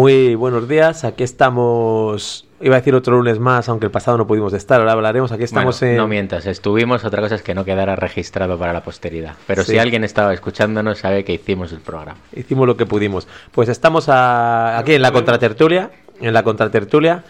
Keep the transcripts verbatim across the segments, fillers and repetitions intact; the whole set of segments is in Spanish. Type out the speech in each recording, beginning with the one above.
Muy buenos días, aquí estamos, iba a decir otro lunes más, aunque el pasado no pudimos estar, ahora hablaremos, aquí estamos bueno, en... No mientas, estuvimos, otra cosa es que no quedara registrado para la posteridad, pero sí. Si alguien estaba escuchándonos sabe que hicimos el programa. Hicimos lo que pudimos. Pues estamos a, aquí en la Contratertulia, en la Contratertulia,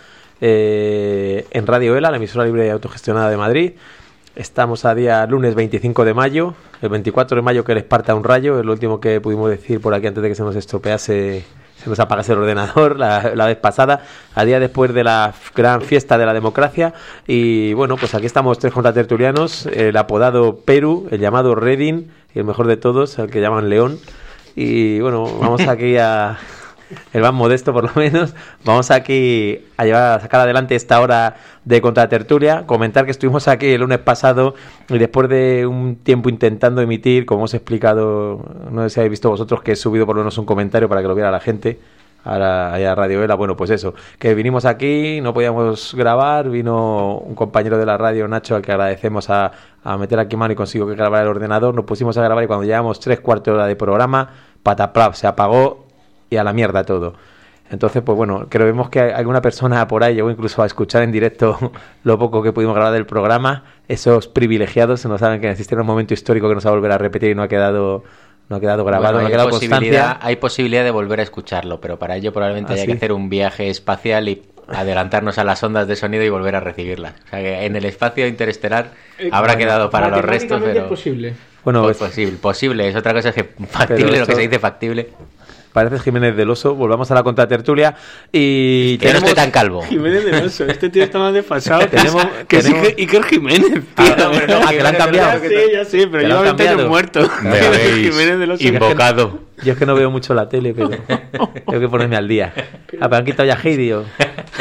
eh, en Radio ELA, la emisora libre y autogestionada de Madrid. Estamos a día lunes veinticinco de mayo, el veinticuatro de mayo que les parta un rayo, es lo último que pudimos decir por aquí antes de que se nos estropease, se nos apagase el ordenador la, la vez pasada, a día después de la gran fiesta de la democracia. Y bueno, pues aquí estamos tres contratertulianos, el apodado Perú, el llamado Redin y el mejor de todos, el que llaman León. Y bueno, vamos aquí a... el más modesto por lo menos, vamos aquí a llevar a sacar adelante esta hora de contratertulia, comentar que estuvimos aquí el lunes pasado y después de un tiempo intentando emitir, como os he explicado, no sé si habéis visto vosotros que he subido por lo menos un comentario para que lo viera la gente a, la, a Radio ELA, bueno pues eso, que vinimos aquí, no podíamos grabar, vino un compañero de la radio, Nacho, al que agradecemos a, a meter aquí mano y consigo que grabara el ordenador, nos pusimos a grabar y cuando llevamos tres cuartos de hora de programa, pataplap, se apagó y a la mierda todo. Entonces, pues bueno, creemos que alguna persona por ahí llegó incluso a escuchar en directo lo poco que pudimos grabar del programa. Esos privilegiados no saben que existe un momento histórico que no se va a volver a repetir y no ha quedado no ha quedado grabado, bueno, no ha quedado constancia. Hay posibilidad de volver a escucharlo, pero para ello probablemente ¿Ah, haya sí? que hacer un viaje espacial y adelantarnos a las ondas de sonido y volver a recibirlas. O sea que en el espacio interestelar eh, habrá bueno, quedado para los restos, pero... es posible. Bueno, pues es posible, posible, es otra cosa es que factible, lo que se dice factible. Parece Jiménez del Oso, volvamos a la contratertulia y... Que tenemos... no estoy tan calvo. Jiménez del Oso, este tío está más desfasado. tenemos, que tenemos... sí, Iker Jiménez, tío. Ah, no, no, no, ah, que lo han cambiado. Ya sí, ya sí, pero lleva veinte años muerto. Me habéis del Oso. Invocado. Yo es que no veo mucho la tele, pero tengo que ponerme al día. Ah, pero han quitado ya Heidi. ¿O?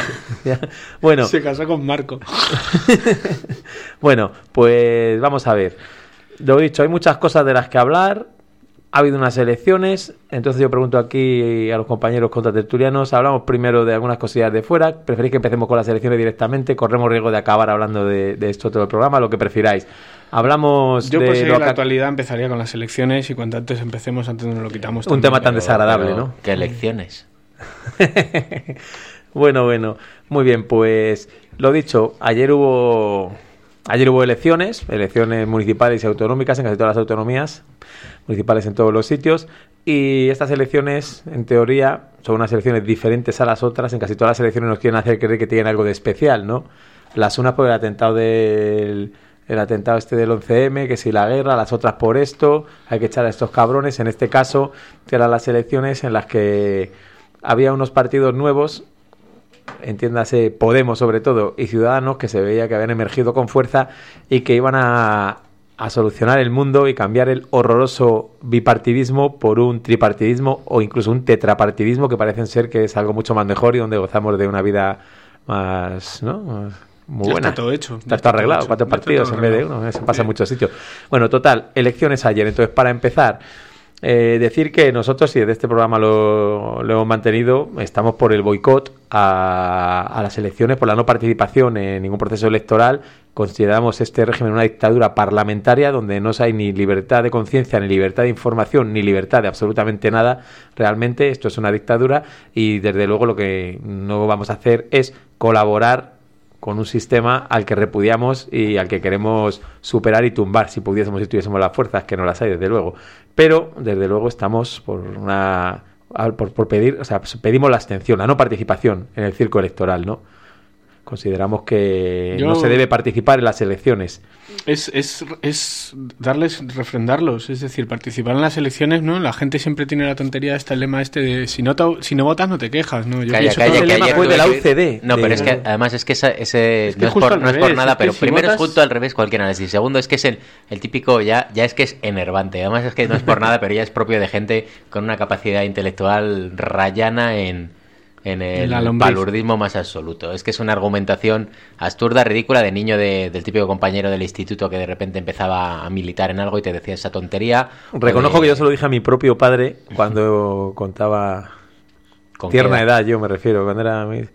Bueno. Se casó con Marco. Bueno, pues vamos a ver. Lo dicho, hay muchas cosas de las que hablar. Ha habido unas elecciones, entonces yo pregunto aquí a los compañeros contratertulianos, hablamos primero de algunas cosillas de fuera, preferís que empecemos con las elecciones directamente, corremos riesgo de acabar hablando de, de esto todo el programa, lo que prefiráis. Hablamos yo de... Yo por lo la que... actualidad empezaría con las elecciones y cuanto antes empecemos, antes nos lo quitamos. Un tema tan pero, desagradable, pero, ¿no? ¿Qué elecciones? Bueno, bueno, muy bien, pues lo dicho, ayer hubo... Ayer hubo elecciones, elecciones municipales y autonómicas en casi todas las autonomías, municipales en todos los sitios, y estas elecciones, en teoría, son unas elecciones diferentes a las otras. En casi todas las elecciones nos quieren hacer creer que tienen algo de especial, ¿no? Las unas por el atentado del el atentado este del once eme, que si la guerra, las otras por esto, hay que echar a estos cabrones. En este caso, eran las elecciones en las que había unos partidos nuevos, entiéndase Podemos sobre todo y Ciudadanos, que se veía que habían emergido con fuerza y que iban a, a solucionar el mundo y cambiar el horroroso bipartidismo por un tripartidismo o incluso un tetrapartidismo, que parecen ser que es algo mucho más mejor y donde gozamos de una vida más, ¿no? Más, muy ya buena. Está todo hecho. Está, está todo arreglado, cuatro partidos en vez de uno, eso pasa sí. en muchos sitios. Bueno, total, elecciones ayer. Entonces, para empezar, Eh, decir que nosotros, y desde este programa lo, lo hemos mantenido, estamos por el boicot a, a las elecciones, por la no participación en ningún proceso electoral. Consideramos este régimen una dictadura parlamentaria donde no hay ni libertad de conciencia, ni libertad de información, ni libertad de absolutamente nada. Realmente esto es una dictadura y desde luego lo que no vamos a hacer es colaborar con un sistema al que repudiamos y al que queremos superar y tumbar si pudiésemos y tuviésemos las fuerzas, que no las hay desde luego. Pero desde luego estamos por una por, por pedir, o sea, pedimos la abstención, la no participación en el circo electoral, ¿no? Consideramos que Yo... no se debe participar en las elecciones. Es, es, es darles, refrendarlos, es decir, participar en las elecciones, ¿no? La gente siempre tiene la tontería, este el lema este de si no, si no votas no te quejas, ¿no? Yo calla, calla, el lema fue de la U C D. No, de... pero es que además es que esa, ese es que no, es por, no es por nada, es pero si primero votas... es justo al revés cualquier análisis. Segundo es que es el, el típico, ya, ya es que es enervante. Además es que no es por nada, pero ya es propio de gente con una capacidad intelectual rayana en... en el palurdismo más absoluto. Es que es una argumentación absurda, ridícula, de niño de, del típico compañero del instituto que de repente empezaba a militar en algo y te decía esa tontería. Reconozco de... que yo se lo dije a mi propio padre cuando contaba... ¿Con tierna edad, yo me refiero, cuando era... Mi...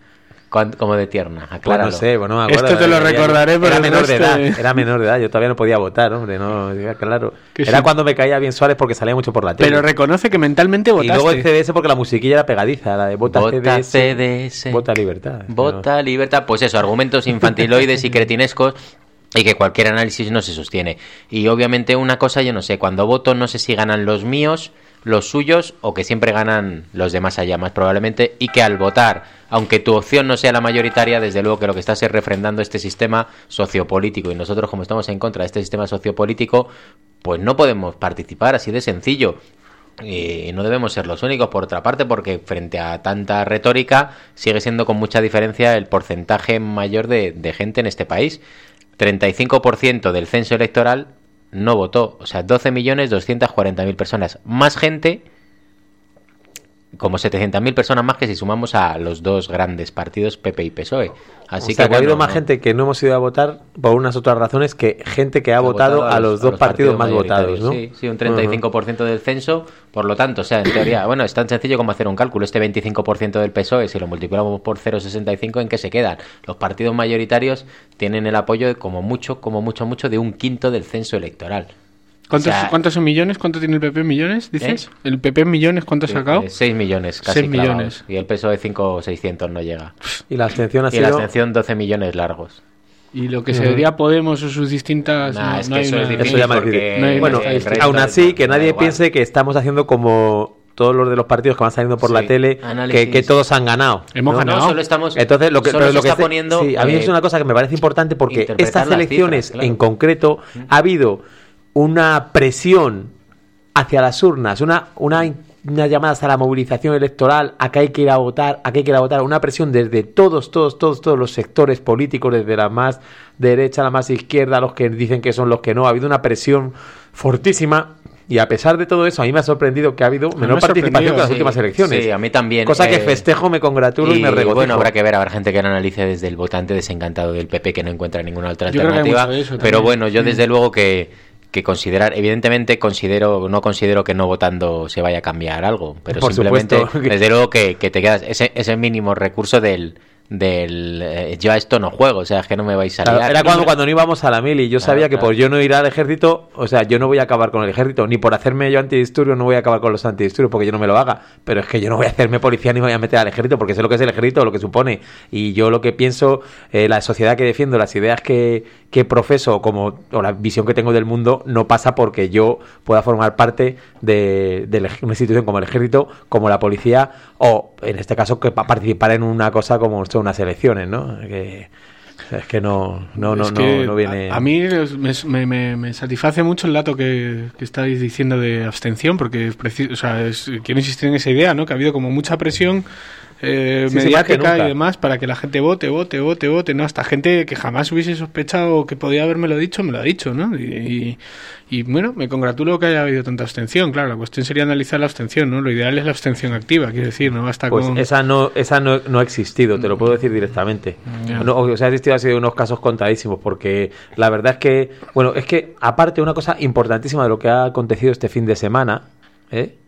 como de tierna, acláralo. Pues no sé, bueno, me acuerdo. Esto te lo recordaré, pero era menor de edad, de... era menor de edad, yo todavía no podía votar, hombre, no, claro. Era sí. Cuando me caía bien Suárez porque salía mucho por la tele. Pero reconoce que mentalmente votaste. Y luego el C D S porque la musiquilla era pegadiza, la de vota, vota C D S, C D S, vota libertad. Vota no. libertad, pues eso, argumentos infantiloides y cretinescos y que cualquier análisis no se sostiene. Y obviamente una cosa, yo no sé, cuando voto no sé si ganan los míos, los suyos o que siempre ganan los de más allá, más probablemente, y que al votar, aunque tu opción no sea la mayoritaria, desde luego que lo que estás es refrendando este sistema sociopolítico, y nosotros como estamos en contra de este sistema sociopolítico, pues no podemos participar, así de sencillo. Y no debemos ser los únicos, por otra parte, porque frente a tanta retórica sigue siendo con mucha diferencia el porcentaje mayor de, de gente en este país. treinta y cinco por ciento del censo electoral no votó, o sea, doce millones doscientas cuarenta mil personas, más gente, como setecientas mil personas más que si sumamos a los dos grandes partidos P P y P S O E. Así o sea, que, que ha habido bueno, más gente que no hemos ido a votar por unas otras razones que gente que ha, ha votado, votado a los, a los dos a los partidos, partidos más votados, ¿no? Sí, sí, un treinta y cinco por ciento uh-huh. del censo, por lo tanto, o sea, en teoría, bueno, es tan sencillo como hacer un cálculo. Este veinticinco por ciento del P S O E, si lo multiplicamos por cero coma sesenta y cinco, ¿en qué se quedan? Los partidos mayoritarios tienen el apoyo de como mucho, como mucho, mucho de un quinto del censo electoral. ¿Cuántos, o sea, ¿Cuántos son millones? ¿Cuánto tiene el P P en millones, dices? ¿Eh? ¿El P P en millones cuánto ha sacado? seis millones, casi seis millones. Y el P S O E cinco o seiscientos no llega. Y la abstención ha y sido... la abstención doce millones largos. Y lo que se diría Podemos o sus distintas... Nah, no, es no que eso una... es difícil eso ya porque... No hay bueno, aún así, que nadie piense que estamos haciendo como... todos los de los partidos que van saliendo por sí, la tele, que, que todos han ganado. Hemos ¿no? ganado. No, solo estamos... Entonces, lo que, solo pero lo se que está poniendo... Sí, a mí eh, es una cosa que me parece importante porque estas elecciones cifras, claro. en concreto ha habido una presión hacia las urnas, una, una, una llamada hasta la movilización electoral, a que hay que ir a votar, a que hay que ir a votar, una presión desde todos, todos, todos, todos los sectores políticos, desde la más derecha a la más izquierda, los que dicen que son los que no, ha habido una presión fortísima. Y a pesar de todo eso, a mí me ha sorprendido que ha habido menor participación que las sí, últimas elecciones. Sí, a mí también. Cosa eh, que festejo, me congratulo y, y me regocijo. Bueno, habrá que ver, habrá gente que lo analice desde el votante desencantado del P P que no encuentra ninguna otra yo alternativa. Pero bueno, yo desde luego que, que considerar, evidentemente considero, no considero que no votando se vaya a cambiar algo, pero Por simplemente, supuesto. desde luego que, que te quedas ese, ese mínimo recurso del... del eh, yo a esto no juego, o sea, es que no me vais a liar. Claro, era cuando, cuando no íbamos a la mili, yo sabía claro, que claro. por yo no ir al ejército, o sea, yo no voy a acabar con el ejército, ni por hacerme yo antidisturbios no voy a acabar con los antidisturbios porque yo no me lo haga, pero es que yo no voy a hacerme policía ni voy a meter al ejército porque sé lo que es el ejército, lo que supone, y yo lo que pienso, eh, la sociedad que defiendo, las ideas que, que profeso, como o la visión que tengo del mundo, no pasa porque yo pueda formar parte de, de una institución como el ejército, como la policía, o en este caso que participar en una cosa como son unas elecciones, ¿no? Que es que no no no, no, no viene. A, a mí me, me, me satisface mucho el dato que, que estáis diciendo de abstención, porque es preciso, o sea, es, quiero insistir en esa idea, ¿no? Que ha habido como mucha presión eh, sí, mediática y demás para que la gente vote, vote, vote, vote, ¿no? Hasta gente que jamás hubiese sospechado que podía habérmelo dicho, me lo ha dicho, ¿no? Y, y, y bueno, me congratulo que haya habido tanta abstención, claro, la cuestión sería analizar la abstención, ¿no? Lo ideal es la abstención activa, quiero decir, no basta pues con... esa no esa no, no ha existido, te lo puedo decir directamente. Yeah. No, o sea, ha existido, ha sido unos casos contadísimos, porque la verdad es que, bueno, es que aparte una cosa importantísima de lo que ha acontecido este fin de semana, ¿eh?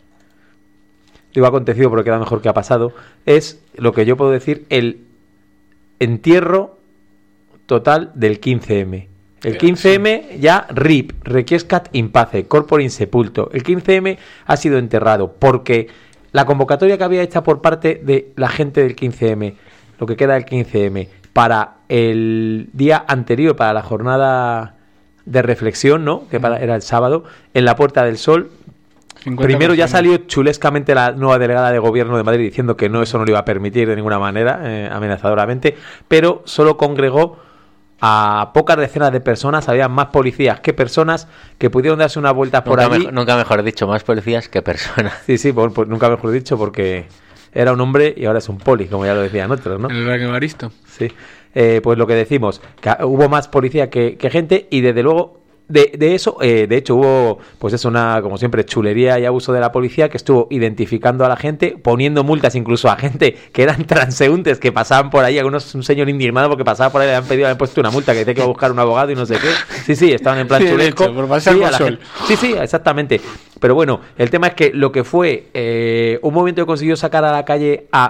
Digo acontecido porque queda mejor que ha pasado, es lo que yo puedo decir, el entierro total del quince eme. El quince eme ya R I P, Requiescat in pace, corpore insepulto. El quince eme ha sido enterrado porque la convocatoria que había hecha por parte de la gente del quince eme, lo que queda del quince eme, para el día anterior, para la jornada de reflexión, ¿no? Que para, era el sábado, en la Puerta del Sol. Primero ya salió chulescamente la nueva delegada de gobierno de Madrid diciendo que no, eso no lo iba a permitir de ninguna manera, eh, amenazadoramente, pero solo congregó a pocas decenas de personas, había más policías que personas que pudieron darse una vuelta por nunca allí. Mejor, nunca mejor dicho, más policías que personas. Sí, sí, pues, pues, nunca mejor dicho porque era un hombre y ahora es un poli, como ya lo decían otros, ¿no? El Evaristo. Sí, eh, pues lo que decimos, que hubo más policía que, que gente y desde luego... De, de eso, eh, de hecho hubo, pues eso, una, como siempre, chulería y abuso de la policía que estuvo identificando a la gente, poniendo multas incluso a gente que eran transeúntes que pasaban por ahí, algunos, un señor indignado porque pasaba por ahí, le han pedido, le han puesto una multa que dice que iba a buscar un abogado y no sé qué. Sí, sí, estaban en plan sí, chulesco. Hecho, por pasar sí, por sol. sí, sí, exactamente. Pero bueno, el tema es que lo que fue eh, un movimiento que consiguió sacar a la calle a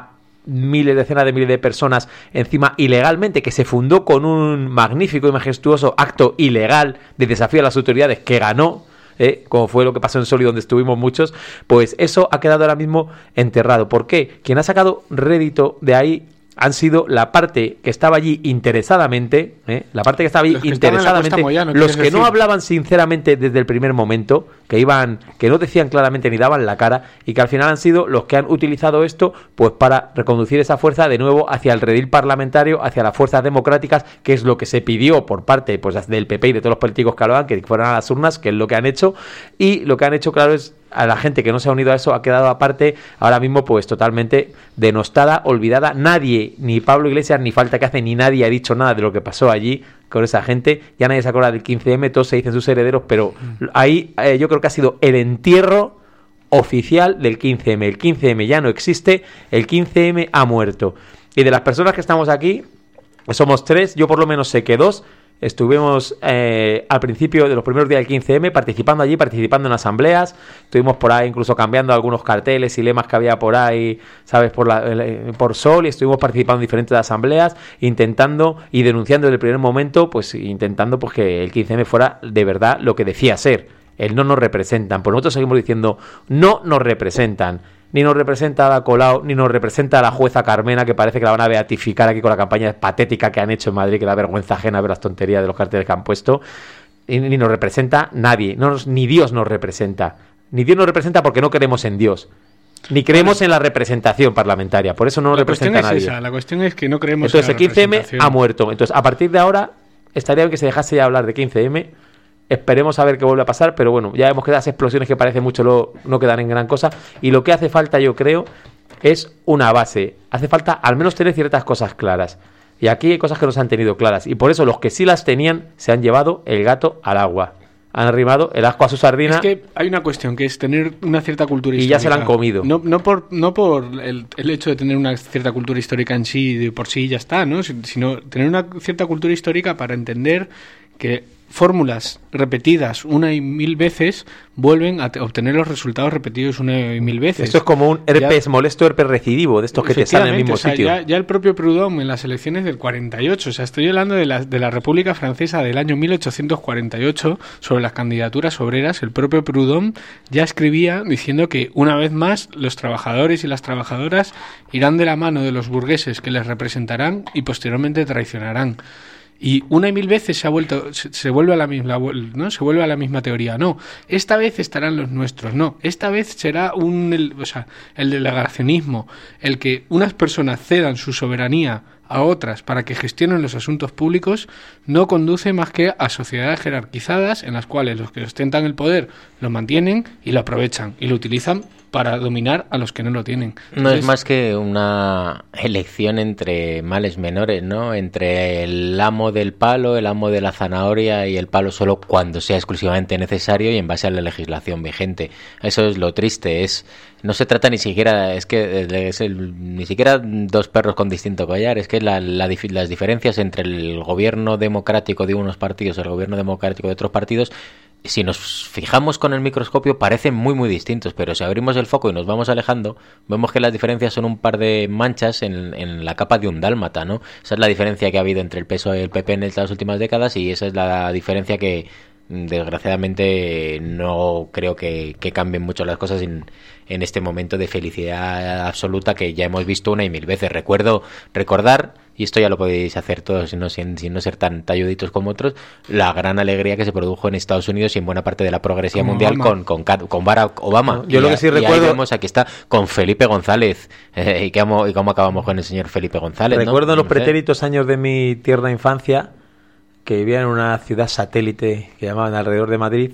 miles, decenas de miles de personas encima ilegalmente, que se fundó con un magnífico y majestuoso acto ilegal de desafío a las autoridades que ganó, ¿eh? Como fue lo que pasó en Soli, donde estuvimos muchos, pues eso ha quedado ahora mismo enterrado. ¿Por qué? Quien ha sacado rédito de ahí han sido la parte que estaba allí interesadamente, ¿eh? la parte que estaba allí los que interesadamente, Moyano, los que decir? no hablaban sinceramente desde el primer momento, que iban, que no decían claramente ni daban la cara, y que al final han sido los que han utilizado esto pues para reconducir esa fuerza de nuevo hacia el redil parlamentario, hacia las fuerzas democráticas, que es lo que se pidió por parte pues del P P y de todos los políticos que hablaban, que fueran a las urnas, que es lo que han hecho, y lo que han hecho, claro, es a la gente que no se ha unido a eso ha quedado aparte, ahora mismo pues totalmente denostada, olvidada. Nadie, ni Pablo Iglesias, ni falta que hace, ni nadie ha dicho nada de lo que pasó allí con esa gente. Ya nadie se acuerda del quince eme, todos se dicen sus herederos, pero ahí eh, yo creo que ha sido el entierro oficial del quince eme. El quince eme ya no existe, el quince eme ha muerto. Y de las personas que estamos aquí, somos tres, yo por lo menos sé que dos estuvimos eh, al principio de los primeros días del quince eme participando allí, participando en asambleas, estuvimos por ahí incluso cambiando algunos carteles y lemas que había por ahí, ¿sabes? Por, la, por Sol, y estuvimos participando en diferentes asambleas, intentando y denunciando desde el primer momento, pues intentando pues que el quince eme fuera de verdad lo que decía ser. El no nos representan, pues nosotros seguimos diciendo no nos representan. Ni nos representa a Ada Colau, ni nos representa a la jueza Carmena, que parece que la van a beatificar aquí con la campaña patética que han hecho en Madrid, que da vergüenza ajena ver las tonterías de los carteles que han puesto. Y, ni nos representa nadie, no nos, ni Dios nos representa. Ni Dios nos representa porque no creemos en Dios. Ni creemos en la representación parlamentaria, por eso no nos representa a nadie. Esa, la cuestión es que no creemos Entonces, en la el quince eme ha muerto. Entonces, a partir de ahora, estaría bien que se dejase ya hablar de quince eme. Esperemos a ver qué vuelve a pasar, pero bueno, ya vemos que las explosiones que parece mucho lo, no quedan en gran cosa, y lo que hace falta, yo creo, es una base. Hace falta al menos tener ciertas cosas claras, y aquí hay cosas que no se han tenido claras, y por eso los que sí las tenían se han llevado el gato al agua, han arrimado el asco a su sardina. Es que hay una cuestión que es tener una cierta cultura histórica. Y ya se la han comido. No, no por, no por el, el hecho de tener una cierta cultura histórica en sí, de por sí ya está, ¿no? Sino tener una cierta cultura histórica para entender que fórmulas repetidas una y mil veces vuelven a obtener los resultados repetidos una y mil veces. Esto es como un herpes ya, molesto, herpes recidivo, de estos que te salen en el mismo o sea, sitio. Ya, ya el propio Proudhon en las elecciones del cuarenta y ocho, o sea, estoy hablando de la, de la República Francesa del año mil ochocientos cuarenta y ocho, sobre las candidaturas obreras, el propio Proudhon ya escribía diciendo que una vez más los trabajadores y las trabajadoras irán de la mano de los burgueses que les representarán y posteriormente traicionarán. Y una y mil veces se ha vuelto, se, se vuelve a la misma, ¿no? Se vuelve a la misma teoría. No, esta vez estarán los nuestros. No, esta vez será un, el, o sea, el delegacionismo, el que unas personas cedan su soberanía a otras para que gestionen los asuntos públicos, no conduce más que a sociedades jerarquizadas en las cuales los que ostentan el poder lo mantienen y lo aprovechan y lo utilizan para dominar a los que no lo tienen. Entonces, no es más que una elección entre males menores, ¿no? Entre el amo del palo, el amo de la zanahoria y el palo solo cuando sea exclusivamente necesario y en base a la legislación vigente. Eso es lo triste, es no se trata ni siquiera, es que es el, ni siquiera dos perros con distinto collar, es que la, la, las diferencias entre el gobierno democrático de unos partidos y el gobierno democrático de otros partidos, si nos fijamos con el microscopio parecen muy muy distintos, pero si abrimos el foco y nos vamos alejando, vemos que las diferencias son un par de manchas en, en la capa de un dálmata, ¿no? Esa es la diferencia que ha habido entre el P S O E y el P P en las últimas décadas, y esa es la diferencia que desgraciadamente no creo que, que cambien mucho las cosas en, en este momento de felicidad absoluta que ya hemos visto una y mil veces. Recuerdo recordar, y esto ya lo podéis hacer todos sin no, sin, sin no ser tan talluditos como otros, la gran alegría que se produjo en Estados Unidos y en buena parte de la progresía como mundial con, con, con Barack Obama. Yo y lo que sí a, recuerdo... Y ahí vemos, aquí está, con Felipe González. Eh, y, que amo, y cómo acabamos con el señor Felipe González. Recuerdo ¿no? los no pretéritos sé. años de mi tierna infancia, que vivía en una ciudad satélite que llamaban alrededor de Madrid,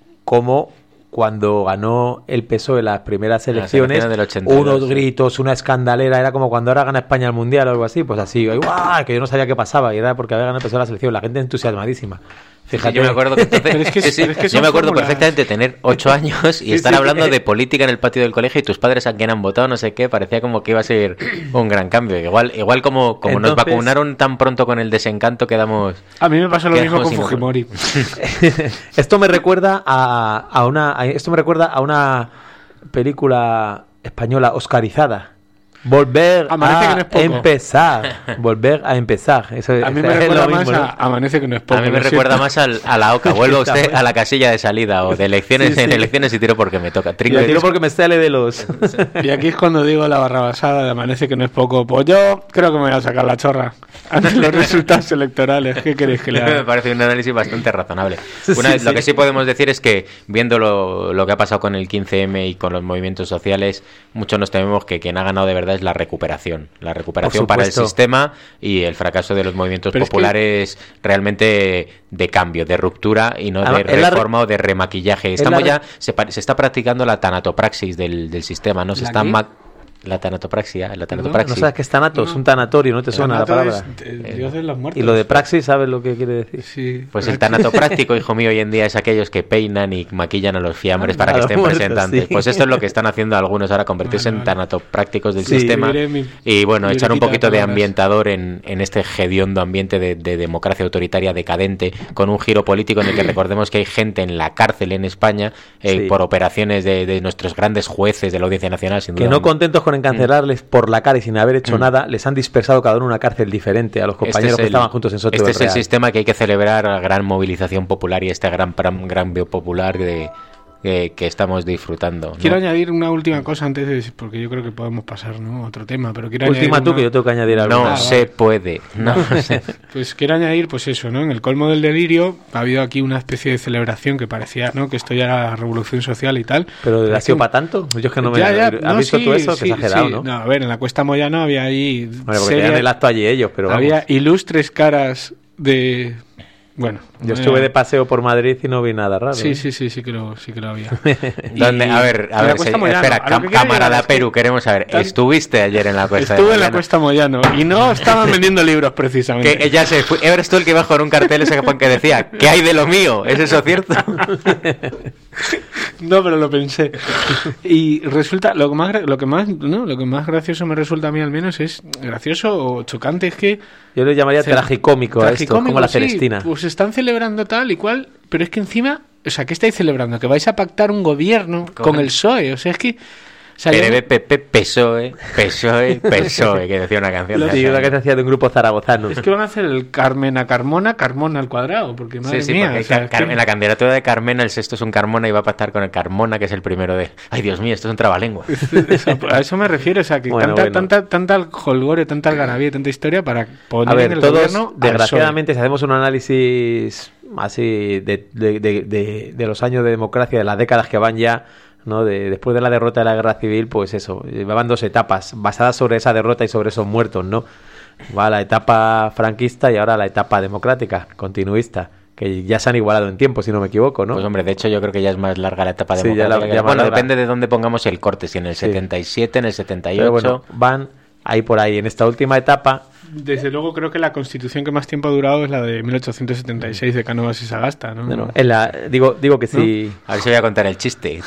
como cuando ganó el P S O E las primeras elecciones, unos gritos, una escandalera, era como cuando ahora gana España el Mundial o algo así, pues así, ¡guau! Que yo no sabía qué pasaba, y era porque había ganado el P S O E la selección, la gente entusiasmadísima. Fíjate. Yo me acuerdo que entonces, es que, sí, sí, es que yo me acuerdo fórmulas. perfectamente de tener ocho años y sí, estar sí, hablando sí. de política en el patio del colegio y tus padres a quien han votado, no sé qué, parecía como que iba a ser un gran cambio. Igual igual como, como entonces, nos vacunaron tan pronto con el desencanto, quedamos... A mí me pasó lo mismo con Fujimori. Esto me recuerda a, a una a, esto me recuerda a una película española oscarizada Volver Amanece a que no es poco. empezar. Volver a empezar. Eso, a mí me recuerda más mismo, ¿no? a Amanece que no es poco. A mí me recuerda más al, a la OCA. Vuelva usted a la casilla de salida o de elecciones sí, sí. en elecciones y tiro porque me toca. Trinco, tiro porque me sale de los... Y aquí es cuando digo la barrabasada de Amanece que no es poco. Pues yo creo que me voy a sacar la chorra ante los resultados electorales. ¿Qué queréis que le haga? Me parece un análisis bastante razonable. Una, sí, lo sí. que sí podemos decir es que viendo lo, lo que ha pasado con el quince eme y con los movimientos sociales, muchos nos tememos que quien ha ganado de verdad es la recuperación. La recuperación para el sistema y el fracaso de los movimientos Pero populares es que... realmente de cambio, de ruptura y no de reforma re... o de remaquillaje. Estamos re... ya se, se está practicando la tanatopraxis del, del sistema, ¿no? Se está ma... La tanatopraxia, la tanatopraxis. No, no sabes qué es tanato, no. es un tanatorio, no te suena la palabra. Es el dios de los muertos. Y lo de praxis, ¿sabes lo que quiere decir? Sí. Pues el tanatopráctico, hijo mío, hoy en día es aquellos que peinan y maquillan a los fiambres ah, para que estén muertos, presentantes. Sí. Pues esto es lo que están haciendo algunos ahora, convertirse vale, vale. en tanatoprácticos del sí, sistema mi, y bueno, echar un poquito de, de ambientador en, en este hediondo ambiente de, de democracia autoritaria decadente, con un giro político en el que recordemos que hay gente en la cárcel en España eh, sí. por operaciones de, de nuestros grandes jueces de la Audiencia Nacional, sin duda. Que no contentos con encarcelarles mm. por la cara y sin haber hecho mm. nada, les han dispersado cada uno en una cárcel diferente a los compañeros este el, que estaban juntos en Soto Este del es Real. El sistema que hay que celebrar, la gran movilización popular y este gran gran popular de, de, que estamos disfrutando, ¿no? Quiero añadir una última cosa antes de, porque yo creo que podemos pasar, ¿no?, a otro tema, pero quiero Última añadir tú una... que yo tengo que añadir algo. No ah, se vale. puede. No se... Pues quiero añadir, pues eso, ¿no? En el colmo del delirio ha habido aquí una especie de celebración que parecía, ¿no?, que esto ya era revolución social y tal. Pero ¿ha sido para tanto? Yo es que no me... Ya, ya, ¿Has no, visto sí, tú eso? Sí, que exagerado, sí. ¿no? No, a ver, en la Cuesta Moyano había ahí... Bueno, porque seria... tenían el acto allí ellos, pero vamos. Había ilustres caras de... Bueno, yo estuve de paseo por Madrid y no vi nada raro. Sí, ¿eh? sí, sí, sí que lo, sí que lo había. ¿Dónde? A ver, a ver, se, espera, cam, camarada Perú, es que... queremos saber, ¿Tan... ¿estuviste ayer en la Cuesta Estuve de en la Cuesta Moyano y no estaban vendiendo libros precisamente. Que ya sé, eres tú el que iba con un cartel ese que decía, ¿qué hay de lo mío? ¿Es eso cierto? No, pero lo pensé. Y resulta, lo que más, lo que más, no, lo que más gracioso me resulta a mí al menos es gracioso o chocante es que yo le llamaría ce... tragicómico a esto, como la Celestina. Sí, pues están celebrando tal y cual, pero es que encima, o sea, ¿qué estáis celebrando? Que vais a pactar un gobierno con, con el P S O E, o sea, es que... O sea, P N B, P P, P S O E, P S O E, P S O E, que decía una canción. Sí, una que se hacía de un grupo zaragozano. Es que van a hacer el Carmena Carmona, Carmona al cuadrado, porque madre sí, sí, mía. Porque o sea, Car- que... En la candidatura de Carmena, el sexto es un Carmona y va a pactar con el Carmona, que es el primero de... Ay, Dios mío, esto es un trabalengua. A eso me refiero, o sea, que bueno, tanta, bueno. tanta, tanta holgorio, tanta algarabía, tanta historia para poner a ver, en el todos, gobierno. Desgraciadamente, si hacemos un análisis así de, de, de, de, de los años de democracia, de las décadas que van ya, ¿no? De, después de la derrota de la guerra civil, pues eso, llevaban dos etapas basadas sobre esa derrota y sobre esos muertos, ¿no? Va la etapa franquista y ahora la etapa democrática, continuista, que ya se han igualado en tiempo, si no me equivoco, ¿no? Pues hombre, de hecho yo creo que ya es más larga la etapa sí, democrática. Ya la, ya bueno, larga. Depende de dónde pongamos el corte, si en el sí. setenta y siete, en el setenta y ocho... Pero bueno, van ahí por ahí, en esta última etapa... Desde luego creo que la constitución que más tiempo ha durado es la de mil ochocientos setenta y seis de Cánovas y Sagasta, ¿no? Bueno, en la, digo, digo que sí... ¿No? A ver si voy a contar el chiste.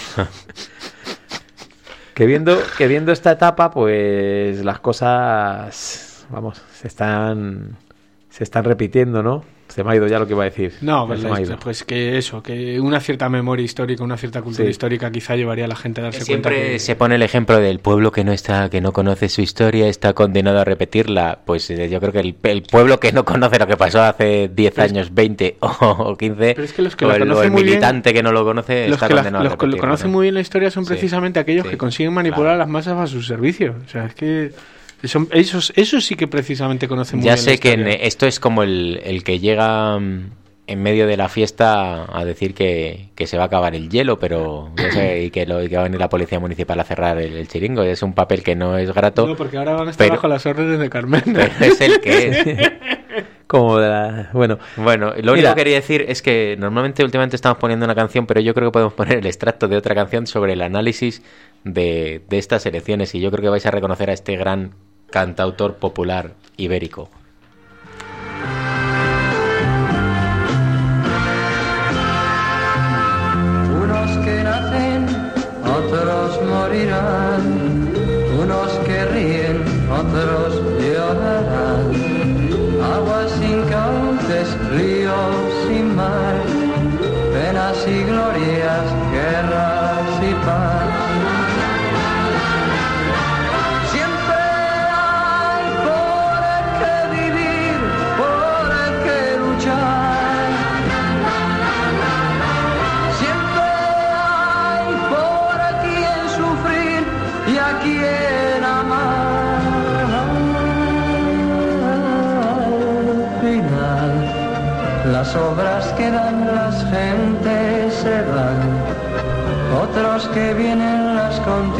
que, viendo, que viendo esta etapa, pues las cosas, vamos, se están, se están repitiendo, ¿no? Se me ha ido ya lo que iba a decir. No, pues, es, pues que eso, que una cierta memoria histórica, una cierta cultura sí. histórica quizá llevaría a la gente a darse Siempre cuenta que... se pone el ejemplo del pueblo que no está, que no conoce su historia, está condenado a repetirla. Pues eh, yo creo que el, el pueblo que no conoce lo que pasó hace diez años, veinte o, o quince, pero es que los que o lo el, o el militante bien, que no lo conoce los está que condenado la, a repetirla. Los que conocen ¿no? muy bien la historia son precisamente sí, aquellos sí, que consiguen manipular claro. a las masas a su servicio. O sea, es que... Son, esos, esos sí que precisamente conocen muy ya bien sé la que historia. en, esto es como el, el que llega en medio de la fiesta a decir que, que se va a acabar el hielo, pero yo sé, y, que lo, y que va a venir la policía municipal a cerrar el, el chiringo. Es un papel que no es grato. No, porque ahora van a estar pero, bajo las órdenes de Carmena. Es el que es. Como de la... Bueno, bueno, lo único Mira. que quería decir es que normalmente últimamente estamos poniendo una canción, pero yo creo que podemos poner el extracto de otra canción sobre el análisis de, de estas elecciones, y yo creo que vais a reconocer a este gran cantautor popular ibérico. Unos que nacen, otros morirán, unos que ríen, otros llorarán. Agua sin cauces, río sin mar, penas y glorias, guerras y paz. Siempre Las obras que dan, las gentes se van, otros que vienen las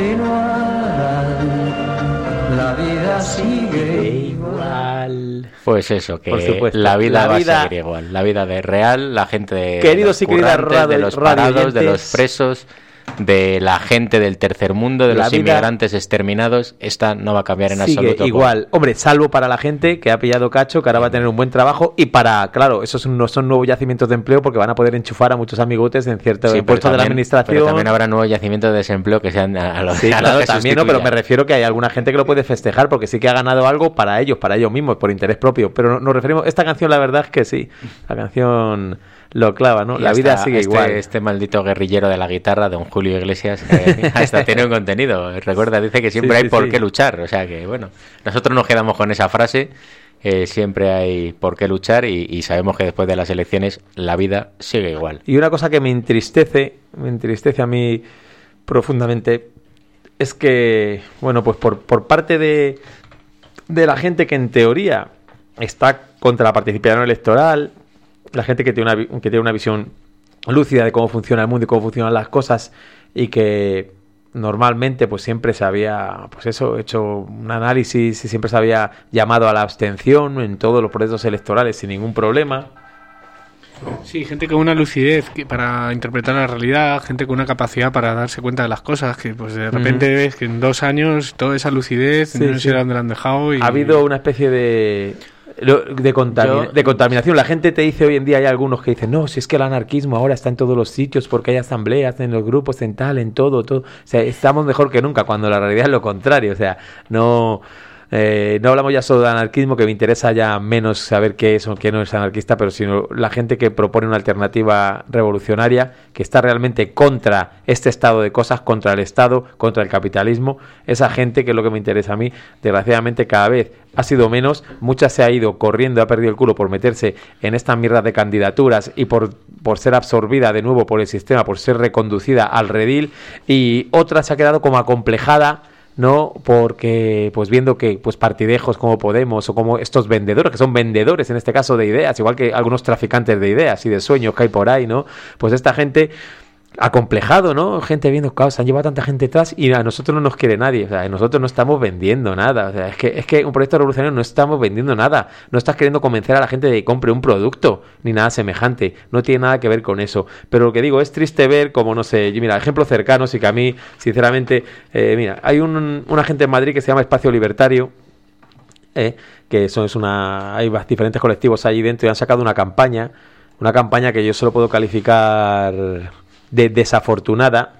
continuarán. La vida sigue igual. Pues eso, que la vida la va vida... a seguir igual. La vida de real, la gente de, Queridos de, y queridas radio, de los parados, de los presos, de la gente del tercer mundo, de la los inmigrantes exterminados, esta no va a cambiar en sigue absoluto. Igual, por... hombre, salvo para la gente que ha pillado cacho, que ahora va a tener un buen trabajo y para, claro, esos no son nuevos yacimientos de empleo porque van a poder enchufar a muchos amigotes en ciertos sí, puestos de la administración. Pero también habrá nuevos yacimientos de desempleo que sean a los sí, a claro, los que también no, pero me refiero que hay alguna gente que lo puede festejar porque sí que ha ganado algo para ellos, para ellos mismos, por interés propio. Pero nos referimos, esta canción la verdad es que sí, la canción lo clava, ¿no? Y la vida sigue este, igual. Este maldito guerrillero de la guitarra, don Julio Iglesias, eh, hasta tiene un contenido. Recuerda, dice que siempre sí, hay sí, por sí. qué luchar. O sea que, bueno, nosotros nos quedamos con esa frase. Eh, siempre hay por qué luchar y, y sabemos que después de las elecciones la vida sigue igual. Y una cosa que me entristece, me entristece a mí profundamente, es que, bueno, pues por, por parte de, de la gente que en teoría está contra la participación electoral, la gente que tiene una que tiene una visión lúcida de cómo funciona el mundo y cómo funcionan las cosas y que normalmente pues siempre se había pues eso hecho un análisis y siempre se había llamado a la abstención en todos los procesos electorales sin ningún problema. Sí, gente con una lucidez para interpretar la realidad, gente con una capacidad para darse cuenta de las cosas, que pues de repente uh-huh. ves que en dos años toda esa lucidez sí, no sí. sé dónde la han dejado. Y... Ha habido una especie de... De, contamina- Yo, de contaminación. La gente te dice hoy en día, hay algunos que dicen, no, si es que el anarquismo ahora está en todos los sitios porque hay asambleas, en los grupos, en tal, en todo, todo. O sea, estamos mejor que nunca, cuando la realidad es lo contrario. O sea, no... Eh, no hablamos ya solo de anarquismo, que me interesa ya menos saber qué es o qué no es anarquista, pero sino la gente que propone una alternativa revolucionaria, que está realmente contra este estado de cosas, contra el Estado, contra el capitalismo. Esa gente, que es lo que me interesa a mí, desgraciadamente cada vez ha sido menos, mucha se ha ido corriendo, ha perdido el culo por meterse en estas mierdas de candidaturas y por, por ser absorbida de nuevo por el sistema, por ser reconducida al redil, y otra se ha quedado como acomplejada, ¿no? Porque pues viendo que pues partidejos como Podemos o como estos vendedores, que son vendedores en este caso de ideas, igual que algunos traficantes de ideas y de sueños que hay por ahí, ¿no? Pues esta gente acomplejado, ¿no? Gente viendo, claro, se han llevado tanta gente atrás y a nosotros no nos quiere nadie. O sea, nosotros no estamos vendiendo nada. O sea, es que es que un proyecto revolucionario no estamos vendiendo nada. No estás queriendo convencer a la gente de que compre un producto ni nada semejante. No tiene nada que ver con eso. Pero lo que digo, es triste ver como, no sé, mira, ejemplos cercanos y que a mí, sinceramente, eh, mira, hay un, una gente en Madrid que se llama Espacio Libertario, eh, que eso es una... hay diferentes colectivos allí dentro y han sacado una campaña, una campaña que yo solo puedo calificar de desafortunada,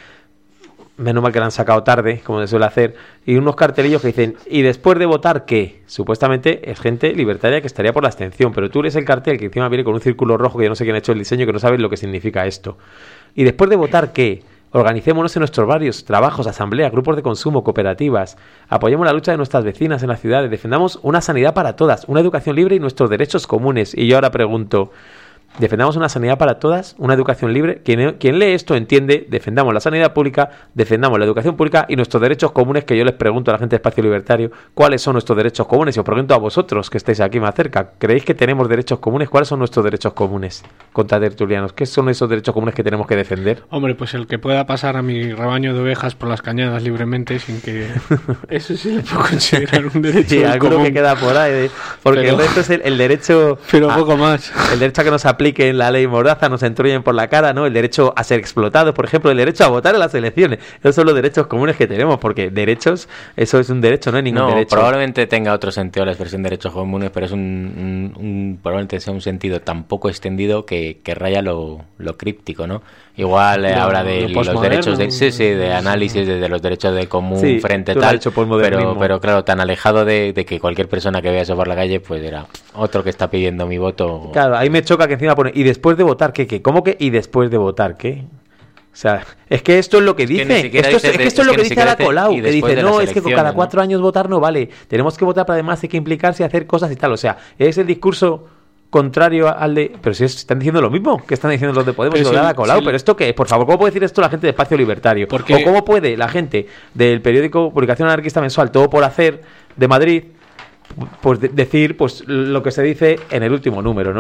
menos mal que la han sacado tarde, como se suele hacer, y unos cartelillos que dicen, ¿y después de votar qué? Supuestamente es gente libertaria que estaría por la abstención, pero tú lees el cartel que encima viene con un círculo rojo, que yo no sé quién ha hecho el diseño, que no sabes lo que significa esto. ¿Y después de votar qué? Organicémonos en nuestros barrios, trabajos, asambleas, grupos de consumo, cooperativas, apoyemos la lucha de nuestras vecinas en las ciudades, defendamos una sanidad para todas, una educación libre y nuestros derechos comunes. Y yo ahora pregunto, defendamos una sanidad para todas, una educación libre. Quien, quien lee esto entiende, defendamos la sanidad pública, defendamos la educación pública y nuestros derechos comunes, que yo les pregunto a la gente de Espacio Libertario, ¿cuáles son nuestros derechos comunes? Y os pregunto a vosotros, que estáis aquí más cerca, ¿creéis que tenemos derechos comunes? ¿Cuáles son nuestros derechos comunes, contatertulianos? ¿Qué son esos derechos comunes que tenemos que defender? Hombre, pues el que pueda pasar a mi rebaño de ovejas por las cañadas libremente sin que... Eso sí le puedo considerar un derecho sí, alguno común. Que queda por ahí, de... porque pero, el resto es el, el derecho... Pero a, poco más. El derecho a que nos apliquen la ley Mordaza, nos entrullen por la cara, ¿no? El derecho a ser explotados, por ejemplo, el derecho a votar en las elecciones. Esos son los derechos comunes que tenemos, porque derechos, eso es un derecho, no hay ningún no, derecho. Probablemente tenga otro sentido la expresión derechos comunes, pero es un, un, un probablemente sea un sentido tan poco extendido que, que raya lo, lo críptico, ¿no? Igual eh, no, habla de los derechos de, sí, sí, de análisis de, de los derechos de común sí, frente tal, pero, pero claro, tan alejado de, de que cualquier persona que vea eso por la calle, pues era otro que está pidiendo mi voto. Claro, ahí me choca que encima pone, ¿y después de votar qué? ¿Qué? ¿Cómo que y después de votar qué? O sea, es que esto es lo que dice, es que esto, dice es, es que esto es lo que, que dice Ada Colau, que dice, no, es que cada cuatro ¿no? años votar no vale, tenemos que votar, pero además hay que implicarse y hacer cosas y tal, o sea, es el discurso contrario al de... Pero si es, están diciendo lo mismo que están diciendo los de Podemos pero y los si, de Ada Colau, si... pero ¿esto qué es? Por favor, ¿cómo puede decir esto la gente de Espacio Libertario? Porque... ¿O cómo puede la gente del periódico Publicación Anarquista Mensual Todo por Hacer de Madrid pues de- decir pues lo que se dice en el último número, ¿no?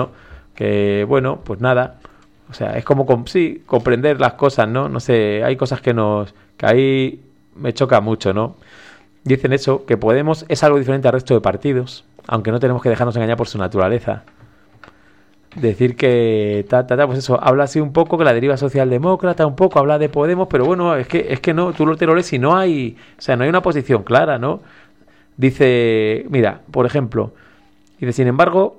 Que, bueno, pues nada. O sea, es como, sí, comprender las cosas, ¿no? No sé, hay cosas que nos... que ahí me choca mucho, ¿no? Dicen eso, que Podemos es algo diferente al resto de partidos, aunque no tenemos que dejarnos engañar por su naturaleza. Decir que, ta, ta, ta, pues eso, habla así un poco, que la deriva socialdemócrata, un poco, habla de Podemos, pero bueno, es que, es que no, tú te lo lees y no hay... O sea, no hay una posición clara, ¿no? Dice, mira, por ejemplo, dice, sin embargo...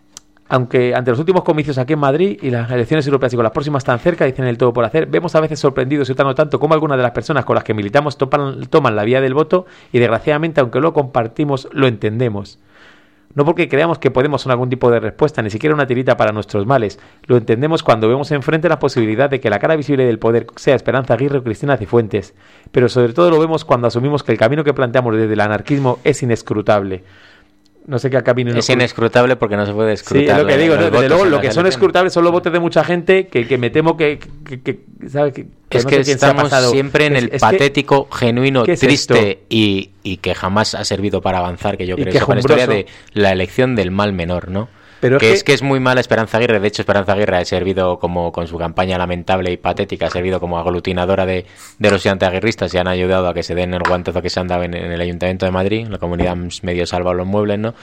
Aunque ante los últimos comicios aquí en Madrid y las elecciones europeas y con las próximas tan cerca, dicen el todo por hacer, vemos a veces sorprendidos y no tanto como algunas de las personas con las que militamos topan, toman la vía del voto y desgraciadamente, aunque lo compartimos, lo entendemos. No porque creamos que Podemos son algún tipo de respuesta, ni siquiera una tirita para nuestros males. Lo entendemos cuando vemos enfrente la posibilidad de que la cara visible del poder sea Esperanza Aguirre o Cristina Cifuentes. Pero sobre todo lo vemos cuando asumimos que el camino que planteamos desde el anarquismo es inescrutable. No sé qué camino... Es inescrutable porque no se puede escrutar. Sí, es lo que digo. ¿no? Desde luego, lo que son escrutables son los votos de mucha gente que, que me temo que... que, que, ¿sabe? que, que es no que sé estamos siempre en es, el es patético, que, genuino, triste y, y que jamás ha servido para avanzar, que yo creo que es la historia de la elección del mal menor, ¿no? Pero que, es que es que es muy mala Esperanza Aguirre. De hecho, Esperanza Aguirre ha servido como, con su campaña lamentable y patética, ha servido como aglutinadora de, de los antiaguirristas y han ayudado a que se den el guantazo que se han dado en, en el Ayuntamiento de Madrid, en la comunidad medio salva los muebles, ¿no?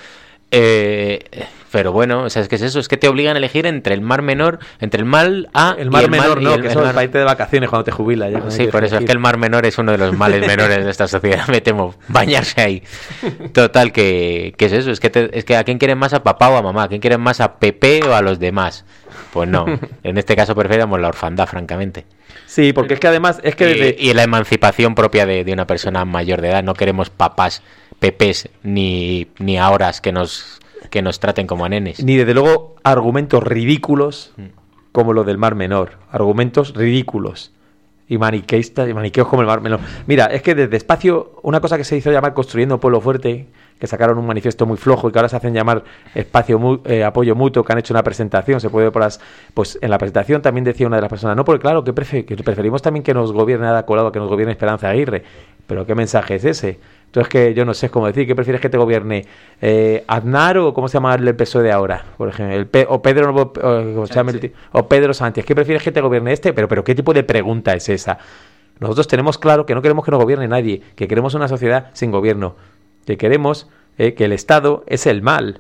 Eh, pero bueno, o sea, es que es eso, es que te obligan a elegir entre el Mar Menor, entre el mal A el Mar y el Menor, mal, no, el, que el son mar... el país de vacaciones cuando te jubilas. Ya sí, por eso elegir. Es que el Mar Menor es uno de los males menores de esta sociedad, me temo, bañarse ahí. Total, que, que es eso, es que, te, es que a quién quieren más, a papá o a mamá, a quién quieren más, a Pepe o a los demás. Pues no, en este caso preferíamos la orfandad, francamente. Sí, porque es que además es que desde... y, y la emancipación propia de, de una persona mayor de edad, no queremos papás, pepés, ni, ni ahoras que nos... que nos traten como a nenes. Ni desde luego argumentos ridículos como lo del Mar Menor. Argumentos ridículos. Y maniqueístas, y maniqueos como el Mar Menor. Mira, es que desde Espacio, una cosa que se hizo llamar Construyendo Pueblo Fuerte, que sacaron un manifiesto muy flojo y que ahora se hacen llamar Espacio mu eh, Apoyo Mutuo, que han hecho una presentación, se puede ver por las... Pues en la presentación también decía una de las personas, no, porque claro, que, prefer que preferimos también que nos gobierne Ada Colau, que nos gobierne Esperanza Aguirre. Pero ¿qué mensaje es ese? Entonces, que yo no sé cómo decir, ¿qué prefieres que te gobierne? Eh, ¿Aznar o cómo se llama el P S O E de ahora? Por ejemplo, el P o Pedro o, o, se llama el o Pedro Sánchez. ¿Qué prefieres que te gobierne este? Pero, pero ¿qué tipo de pregunta es esa? Nosotros tenemos claro que no queremos que nos gobierne nadie, que queremos una sociedad sin gobierno, que queremos eh, que el Estado es el mal.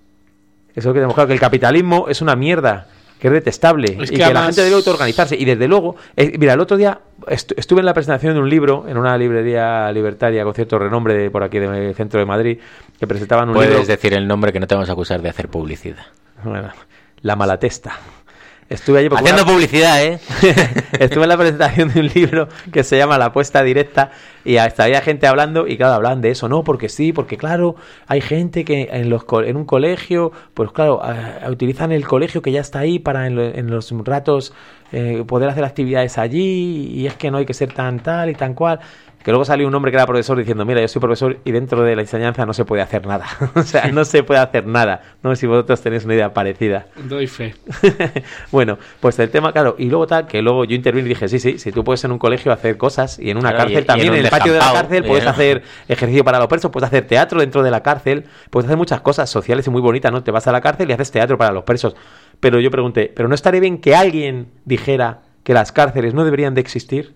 Eso es lo que tenemos claro, que el capitalismo es una mierda, que es detestable, es que y que además... la gente debe autoorganizarse. Y desde luego, eh, mira, el otro día est estuve en la presentación de un libro en una librería libertaria con cierto renombre de, por aquí del centro de Madrid, que presentaban un Puedes libro... Puedes decir el nombre, que no te vamos a acusar de hacer publicidad. Bueno, La Malatesta. Estuve allí haciendo una... publicidad, ¿eh? Estuve en la presentación de un libro que se llama La Apuesta Directa y hasta había gente hablando y claro, hablan de eso, no, porque sí, porque claro, hay gente que en los en un colegio, pues claro, uh, utilizan el colegio que ya está ahí para en, lo, en los ratos eh, poder hacer actividades allí y es que no hay que ser tan tal y tan cual. Que luego salió un hombre que era profesor diciendo, mira, yo soy profesor y dentro de la enseñanza no se puede hacer nada. O sea, no se puede hacer nada. No sé si vosotros tenéis una idea parecida. Doy fe. Bueno, pues el tema, claro, y luego tal, que luego yo intervine y dije, sí, sí, si tú puedes en un colegio hacer cosas y en una claro, cárcel y, también, y en, en el patio de la cárcel, puedes hacer ejercicio para los presos, puedes hacer teatro dentro de la cárcel, puedes hacer muchas cosas sociales y muy bonitas, ¿no? Te vas a la cárcel y haces teatro para los presos. Pero yo pregunté, ¿pero no estaría bien que alguien dijera que las cárceles no deberían de existir?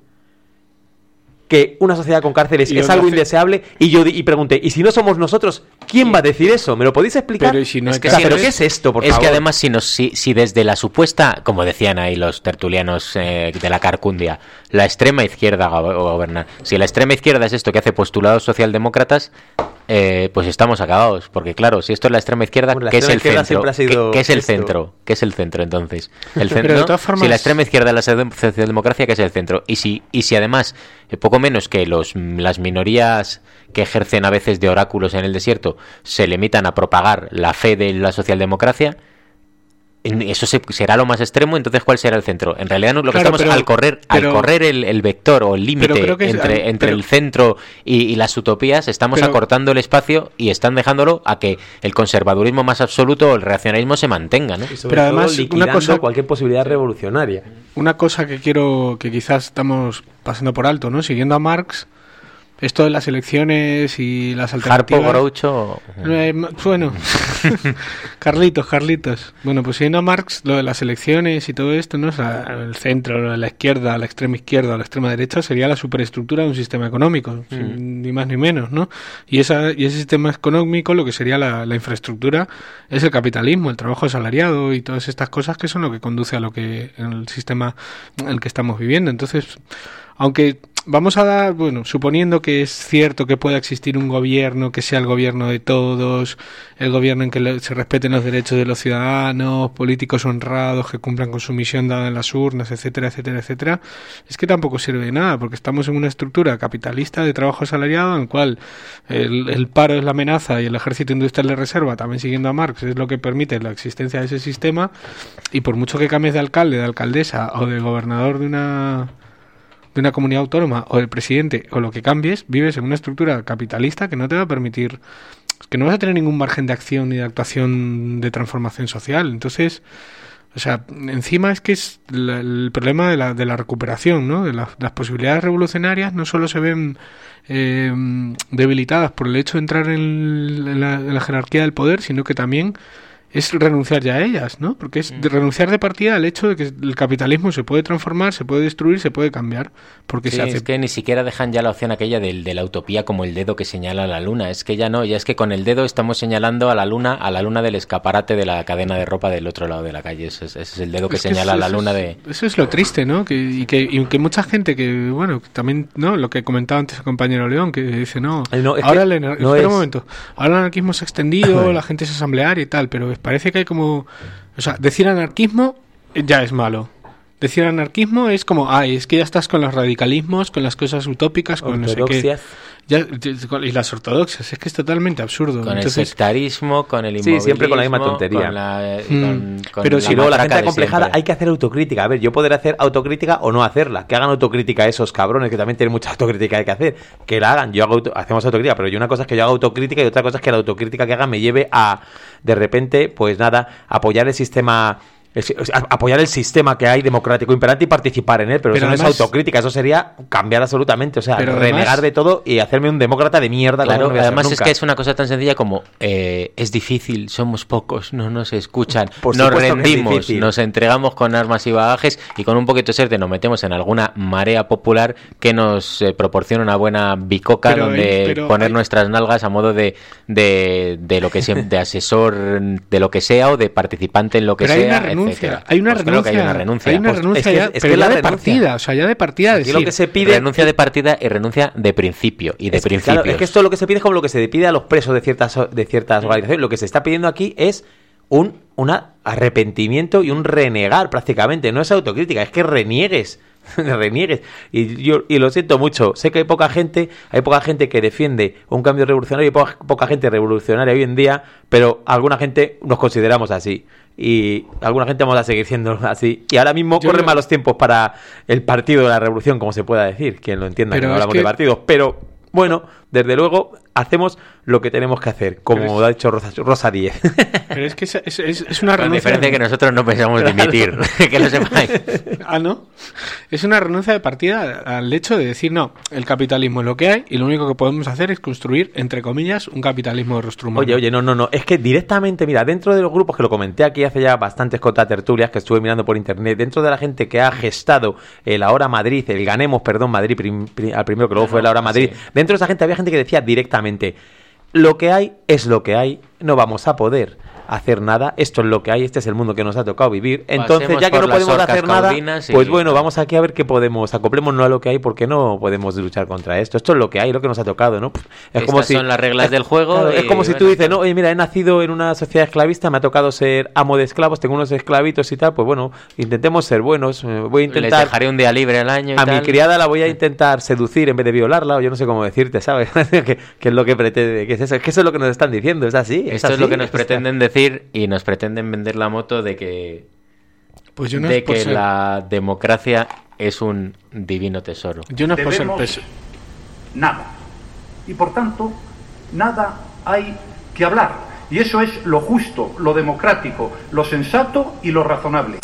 Que una sociedad con cárceles es algo indeseable y yo y pregunté, ¿y si no somos nosotros, quién va a decir eso? ¿Me lo podéis explicar? Pero, si no es que, o sea, ¿pero qué es esto, por es favor? Que además si, nos, si, si desde la supuesta, como decían ahí los tertulianos eh, de la Carcundia, la extrema izquierda gobernar, si la extrema izquierda es esto que hace postulados socialdemócratas, eh, pues estamos acabados, porque claro, si esto es la extrema izquierda, bueno, ¿qué, extrema es izquierda ¿qué, ¿qué es el centro? ¿Qué es el centro entonces? El centro, Pero de todas formas... Si la extrema izquierda es la socialdemocracia, ¿qué es el centro? Y si, y si además, eh, poco menos que los, las minorías que ejercen a veces de oráculos en el desierto se limitan a propagar la fe de la socialdemocracia, eso se, será lo más extremo. Entonces, ¿cuál será el centro? En realidad, no, lo que claro, estamos pero, al correr pero, al correr el, el vector o el límite entre, es, entre el centro y, y las utopías, estamos pero, acortando el espacio y están dejándolo a que el conservadurismo más absoluto o el reaccionarismo se mantenga, ¿no? Y sobre pero todo además, una cosa, cualquier posibilidad revolucionaria. Una cosa que quiero, que quizás estamos pasando por alto, ¿no? Siguiendo a Marx, esto de las elecciones y las alternativas... Harpo, Groucho... Eh, bueno, Carlitos, Carlitos. Bueno, pues siguiendo a Marx, lo de las elecciones y todo esto, ¿no? O sea, el centro, lo de la izquierda, la extrema izquierda o la extrema derecha sería la superestructura de un sistema económico, mm. sin, ni más ni menos, ¿no? Y, esa, y ese sistema económico, lo que sería la, la infraestructura, es el capitalismo, el trabajo asalariado y todas estas cosas que son lo que conduce a lo que el sistema en el que estamos viviendo. Entonces, aunque vamos a dar, bueno, suponiendo que es cierto que pueda existir un gobierno que sea el gobierno de todos, el gobierno en que le, se respeten los derechos de los ciudadanos, políticos honrados que cumplan con su misión dada en las urnas, etcétera, etcétera, etcétera, es que tampoco sirve de nada, porque estamos en una estructura capitalista de trabajo asalariado en el cual el, el paro es la amenaza y el ejército industrial de reserva, también siguiendo a Marx, es lo que permite la existencia de ese sistema, y por mucho que cambies de alcalde, de alcaldesa o de gobernador de una... de una comunidad autónoma o del presidente o lo que cambies, vives en una estructura capitalista que no te va a permitir, que no vas a tener ningún margen de acción ni de actuación de transformación social. Entonces, o sea, encima es que es la, el problema de la, de la recuperación, ¿no? De la, las posibilidades revolucionarias no solo se ven eh, debilitadas por el hecho de entrar en, en, la, en la jerarquía del poder, sino que también es renunciar ya a ellas, ¿no? Porque es de renunciar de partida al hecho de que el capitalismo se puede transformar, se puede destruir, se puede cambiar, porque sí, se hace... es que ni siquiera dejan ya la opción aquella de, de la utopía como el dedo que señala a la luna, es que ya no, ya es que con el dedo estamos señalando a la luna, a la luna del escaparate de la cadena de ropa del otro lado de la calle, ese es, ese es el dedo que es señala que eso, a la luna eso, de... Eso es lo triste, ¿no? Que, y, que, y que mucha gente que, bueno, también, ¿no? Lo que comentaba antes el compañero León, que dice, no, no ahora el, no espera es... un momento, ahora el anarquismo se ha extendido, la gente es asamblearia y tal, pero parece que hay como... O sea, decir anarquismo ya es malo. Decir anarquismo es como, ay, es que ya estás con los radicalismos, con las cosas utópicas, con no sé qué. Ya, y las ortodoxias, es que es totalmente absurdo. Con Entonces, el sectarismo, con el inmovilismo... Sí, siempre con la misma tontería. Con la, mm. con, con Pero si luego la gente acomplejada, siempre. hay que hacer autocrítica. A ver, yo podré hacer autocrítica o no hacerla. Que hagan autocrítica esos cabrones, que también tienen mucha autocrítica que hacer. Que la hagan. Yo hago auto, hacemos autocrítica, pero yo una cosa es que yo haga autocrítica y otra cosa es que la autocrítica que haga me lleve a, de repente, pues nada, apoyar el sistema... Es, es, apoyar el sistema que hay democrático imperante y participar en él, pero, pero eso además, no es autocrítica, eso sería cambiar absolutamente, o sea, renegar además, de todo y hacerme un demócrata de mierda. Claro, no además es que es una cosa tan sencilla como eh, es difícil, somos pocos, no nos escuchan, nos rendimos, nos entregamos con armas y bagajes y con un poquito de suerte nos metemos en alguna marea popular que nos eh, proporciona una buena bicoca pero donde hay, poner hay... nuestras nalgas a modo de, de, de lo que sea, de asesor de lo que sea o de participante en lo que pero sea. Hay una renuncia, hay una, pues renuncia, que hay una renuncia, hay una pues renuncia, es que, ya, es pero que ya de renuncia. partida, o sea, ya de partida de decir, lo que se pide renuncia de partida y renuncia de principio y de es principios. Claro, es que esto lo que se pide es como lo que se pide a los presos de ciertas de ciertas organizaciones. Lo que se está pidiendo aquí es un una arrepentimiento y un renegar prácticamente, no es autocrítica, es que reniegues. reniegues y yo y lo siento mucho, sé que hay poca gente hay poca gente que defiende un cambio revolucionario y poca, poca gente revolucionaria hoy en día, pero alguna gente nos consideramos así y alguna gente vamos a seguir siendo así y ahora mismo yo corren lo... malos tiempos para el partido de la revolución, como se pueda decir, quien lo entienda, pero que no hablamos que... de partidos, pero bueno, desde luego hacemos lo que tenemos que hacer, como es... ha dicho Rosa, Rosa Díez. Pero es que es, es, es una renuncia... Con diferencia que nosotros no pensamos claro. dimitir, que lo sepáis. Ah, ¿no? Es una renuncia de partida al hecho de decir, no, el capitalismo es lo que hay y lo único que podemos hacer es construir, entre comillas, un capitalismo de rostro humano. Oye, oye, no, no, no, es que directamente, mira, dentro de los grupos que lo comenté aquí hace ya bastantes contratertulias que estuve mirando por internet, dentro de la gente que ha gestado el Ahora Madrid, el Ganemos, perdón, Madrid, prim, prim, al primero que luego fue el Ahora Madrid, sí. Dentro de esa gente había gente que decía directamente, lo que hay es lo que hay, no vamos a poder hacer nada, esto es lo que hay, este es el mundo que nos ha tocado vivir, entonces Pasemos ya que no podemos hacer nada, pues bueno, vamos aquí a ver qué podemos, acoplémonos a lo que hay porque no podemos luchar contra esto, esto es lo que hay, lo que nos ha tocado, ¿no? Es Estas como si, son las reglas es, del juego. Claro, y, es como si bueno, tú dices, no, oye mira, he nacido en una sociedad esclavista, me ha tocado ser amo de esclavos, tengo unos esclavitos y tal, pues bueno, intentemos ser buenos, voy a intentar... Les dejaré un día libre al año y A tal. mi criada la voy a intentar seducir en vez de violarla, o yo no sé cómo decirte, ¿sabes? que, que es lo que pretende, que es eso, es que eso es lo que nos están diciendo, es así. Es Esto así, es lo que nos es pretenden decir y nos pretenden vender la moto de que pues yo no de es por que ser... la democracia es un divino tesoro. Yo no es por ser peso. Nada. Y por tanto, nada hay que hablar. Y eso es lo justo, lo democrático, lo sensato y lo razonable.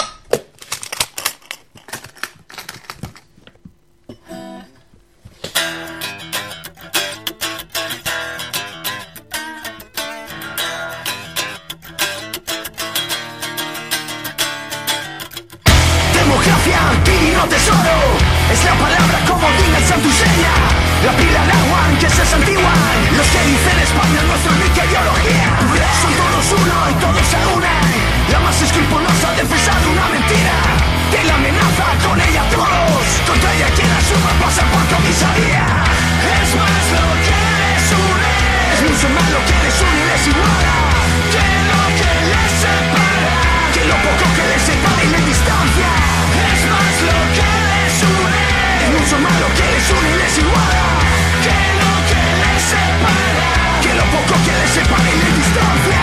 distancia, divino tesoro, es la palabra como digna el santo y seña. La pila de agua en que se santiguan los que dicen España es nuestra única ideología. Son todos uno y todos se unen. La más escrupulosa defensa de una mentira, de la amenaza con ella todos, contra ella quien asuma pasar por comisaría. Es más lo que les une, es mucho más lo que les une y les iguala, que lo que les separa, que lo poco que les separa y les distancia. Es más lo que les une, es mucho más lo que les une y les iguala, que lo que les separa, que lo poco que les separa y les distancia.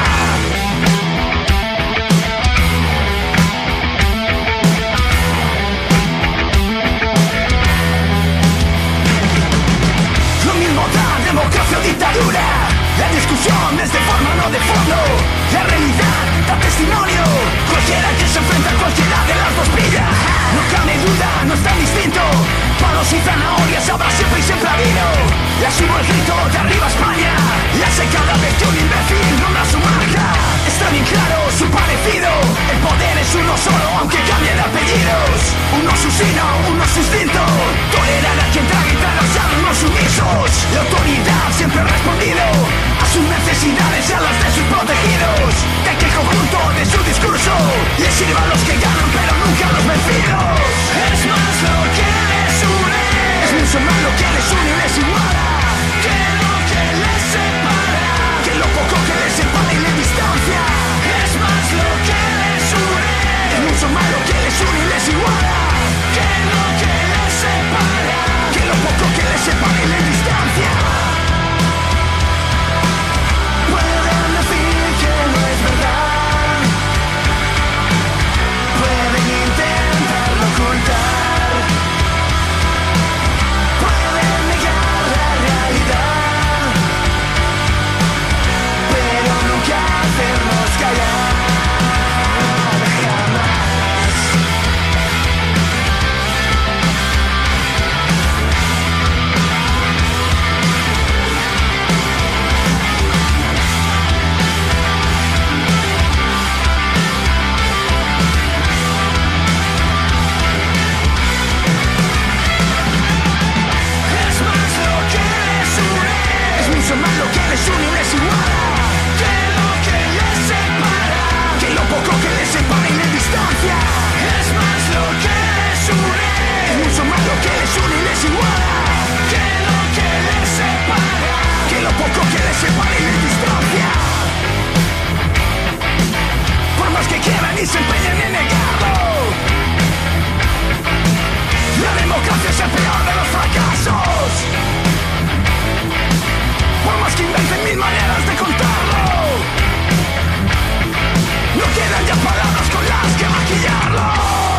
Democracia o dictadura, la discusión es de forma, no de fondo. La realidad da testimonio, cualquiera que se enfrenta a cualquiera de las dos pilla. No cabe duda, no es tan distinto, palos y zanahorias habrá siempre y siempre ha habido. La subo el grito de arriba España, la sé cada vez que un imbécil nombra su marca. Está bien claro su parecido, el poder es uno solo aunque cambie de apellidos. Uno asesino, uno sustinto, tolerar a quien traga y tragarse a los no sumisos. La autoridad siempre ha respondido a sus necesidades y a las de sus protegidos, de que el conjunto de su discurso les sirva a los que ganan pero nunca a los vencidos. Es más lo que les une, es mucho más lo que les une y les iguala, que lo que les separa, que lo poco que les separa y les distancia. Es más lo que les une, es mucho más lo que les une y les iguala, que lo que les separa, que lo poco que les separa y les distancia. Pueden decir que no es verdad, pueden intentarlo ocultar, pueden negar la realidad, pero nunca hacernos callar, jamás. Es más lo que les une, es mucho más lo que les une y les iguala, que lo que les separa, que lo poco que les separa y les distancia. Es más lo que les une, es mucho más lo que les une y les iguala, que lo que les separa, que lo poco que les separa y les distancia. Por más que quieran y se empeñen en negarlo, la democracia es el peor de los fracasos. Por más que inventen mil maneras de contarlo, no quedan ya palabras con las que maquillarlo.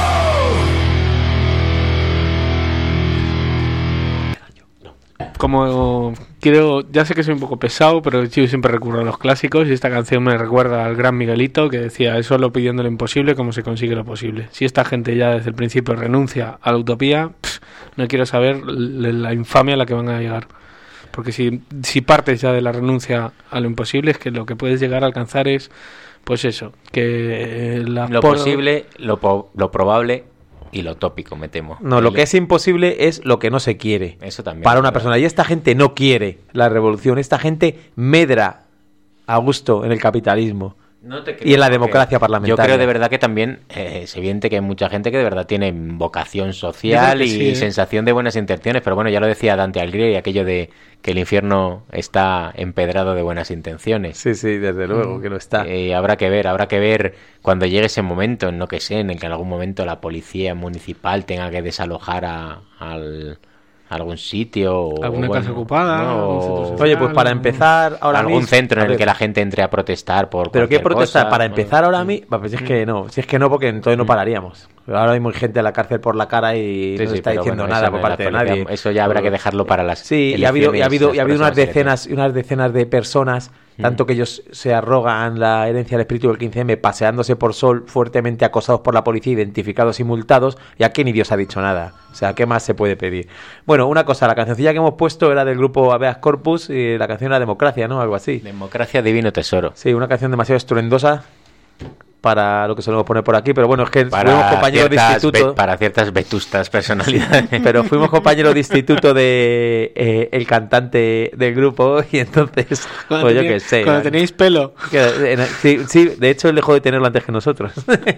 Como quiero, ya sé que soy un poco pesado, pero yo siempre recurro a los clásicos y esta canción me recuerda al gran Miguelito que decía, es solo pidiendo lo imposible como se consigue lo posible. Si esta gente ya desde el principio renuncia a la utopía, pff, no quiero saber la infamia a la que van a llegar. Porque si, si partes ya de la renuncia a lo imposible, es que lo que puedes llegar a alcanzar es, pues eso, que la lo por... posible, lo, po- lo probable y lo tópico, me temo. No, lo que es imposible es lo que no se quiere. Eso también. Para una persona. Y esta gente no quiere la revolución. Esta gente medra a gusto en el capitalismo. No te creo, y en la democracia parlamentaria. Yo creo de verdad que también eh, es evidente que hay mucha gente que de verdad tiene vocación social y sí, ¿eh? sensación de buenas intenciones, pero bueno, ya lo decía Dante Alighieri, aquello de que el infierno está empedrado de buenas intenciones. Sí, sí, desde luego mm. que lo está. Eh, habrá que ver, habrá que ver cuando llegue ese momento, en no que sé, en el que en algún momento la policía municipal tenga que desalojar a, al... algún sitio o, alguna bueno, casa ocupada no, o... oye pues para empezar ahora algún mismo, centro en el que la gente entre a protestar por pero qué protestar cosa, para bueno. empezar ahora mismo pues si es que no si es que no porque entonces no pararíamos. Ahora hay muy gente en la cárcel por la cara y sí, no sí, está diciendo bueno, nada por parte de nadie. Eso ya habrá que dejarlo para las sí y ha habido y ha habido y ha habido unas decenas y unas decenas de personas mm. tanto que ellos se arrogan la herencia del espíritu del quince eme paseándose por Sol fuertemente acosados por la policía, identificados y multados, y aquí ni Dios ha dicho nada. O sea, ¿qué más se puede pedir? Bueno, una cosa, la cancioncilla que hemos puesto era del grupo Habeas Corpus y la canción era Democracia, ¿no? Algo así. Democracia, divino tesoro. Sí, una canción demasiado estruendosa para lo que solemos poner por aquí, pero bueno, es que para fuimos compañeros de instituto. Ve, para ciertas vetustas personalidades. Pero fuimos compañeros de instituto de eh, el cantante del grupo y entonces, cuando pues tenía, yo qué sé. Cuando ¿vale? tenéis pelo. Que, sí, sí, de hecho él dejó de tenerlo antes que nosotros.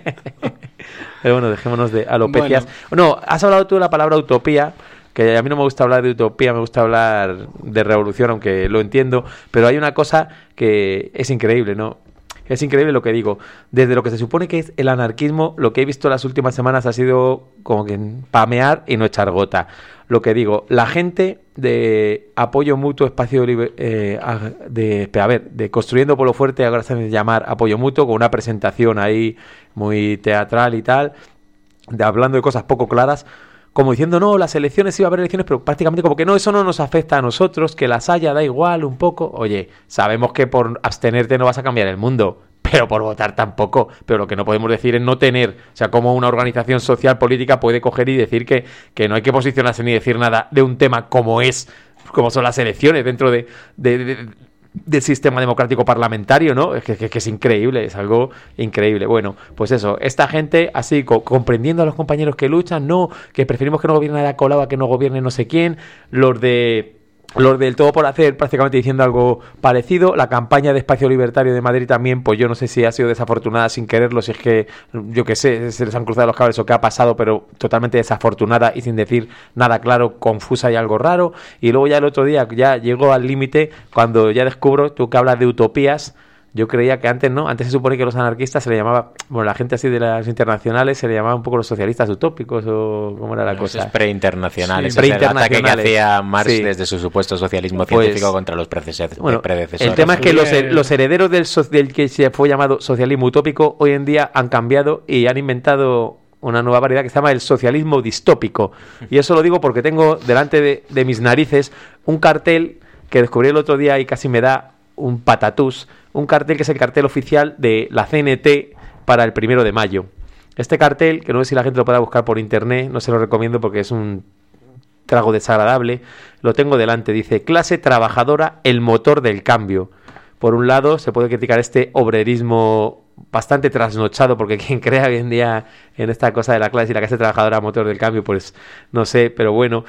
Pero bueno, dejémonos de alopecias. Bueno. No, has hablado tú de la palabra utopía, que a mí no me gusta hablar de utopía, me gusta hablar de revolución, aunque lo entiendo, pero hay una cosa que es increíble, ¿no? Es increíble lo que digo. Desde lo que se supone que es el anarquismo, lo que he visto las últimas semanas ha sido como que pamear y no echar gota. Lo que digo, la gente de apoyo mutuo, espacio libre, eh, de, a ver, de Construyendo Pueblo Fuerte, ahora se hace llamar apoyo mutuo, con una presentación ahí muy teatral y tal, de, hablando de cosas poco claras, como diciendo, no, las elecciones, iba a haber elecciones, pero prácticamente como que no, eso no nos afecta a nosotros, que las haya, da igual un poco. Oye, sabemos que por abstenerte no vas a cambiar el mundo, pero por votar tampoco. Pero lo que no podemos decir es no tener, o sea, como una organización social política puede coger y decir que, que no hay que posicionarse ni decir nada de un tema como es, como son las elecciones dentro de... de, de del sistema democrático parlamentario, ¿no? Es que, que, que es increíble, es algo increíble. Bueno, pues eso, esta gente así, co- comprendiendo a los compañeros que luchan, no, que preferimos que no gobierne la colada, que no gobierne no sé quién, los de... Los del todo por hacer, prácticamente diciendo algo parecido. La campaña de Espacio Libertario de Madrid también, pues yo no sé si ha sido desafortunada sin quererlo, si es que, yo qué sé, se les han cruzado los cables o qué ha pasado, pero totalmente desafortunada y sin decir nada claro, confusa y algo raro. Y luego ya el otro día ya llegó al límite cuando ya descubro, tú que hablas de utopías. Yo creía que antes, ¿no? Antes se supone que los anarquistas se le llamaba, bueno, la gente así de las internacionales se le llamaba un poco los socialistas utópicos o cómo era la Los cosa. Preinternacionales. Sí, preinternacionales. Es el ataque que hacía Marx sí. desde su supuesto socialismo pues, científico contra los predecesores. Bueno, el tema es que los, los herederos del, so, del que se fue llamado socialismo utópico hoy en día han cambiado y han inventado una nueva variedad que se llama el socialismo distópico. Y eso lo digo porque tengo delante de, de mis narices un cartel que descubrí el otro día y casi me da un patatús, un cartel que es el cartel oficial de la C N T para el primero de mayo. Este cartel, que no sé si la gente lo pueda buscar por internet, no se lo recomiendo porque es un trago desagradable, lo tengo delante, dice clase trabajadora, el motor del cambio. Por un lado se puede criticar este obrerismo bastante trasnochado, porque quien crea hoy en día en esta cosa de la clase y la clase trabajadora, motor del cambio, pues no sé, pero bueno,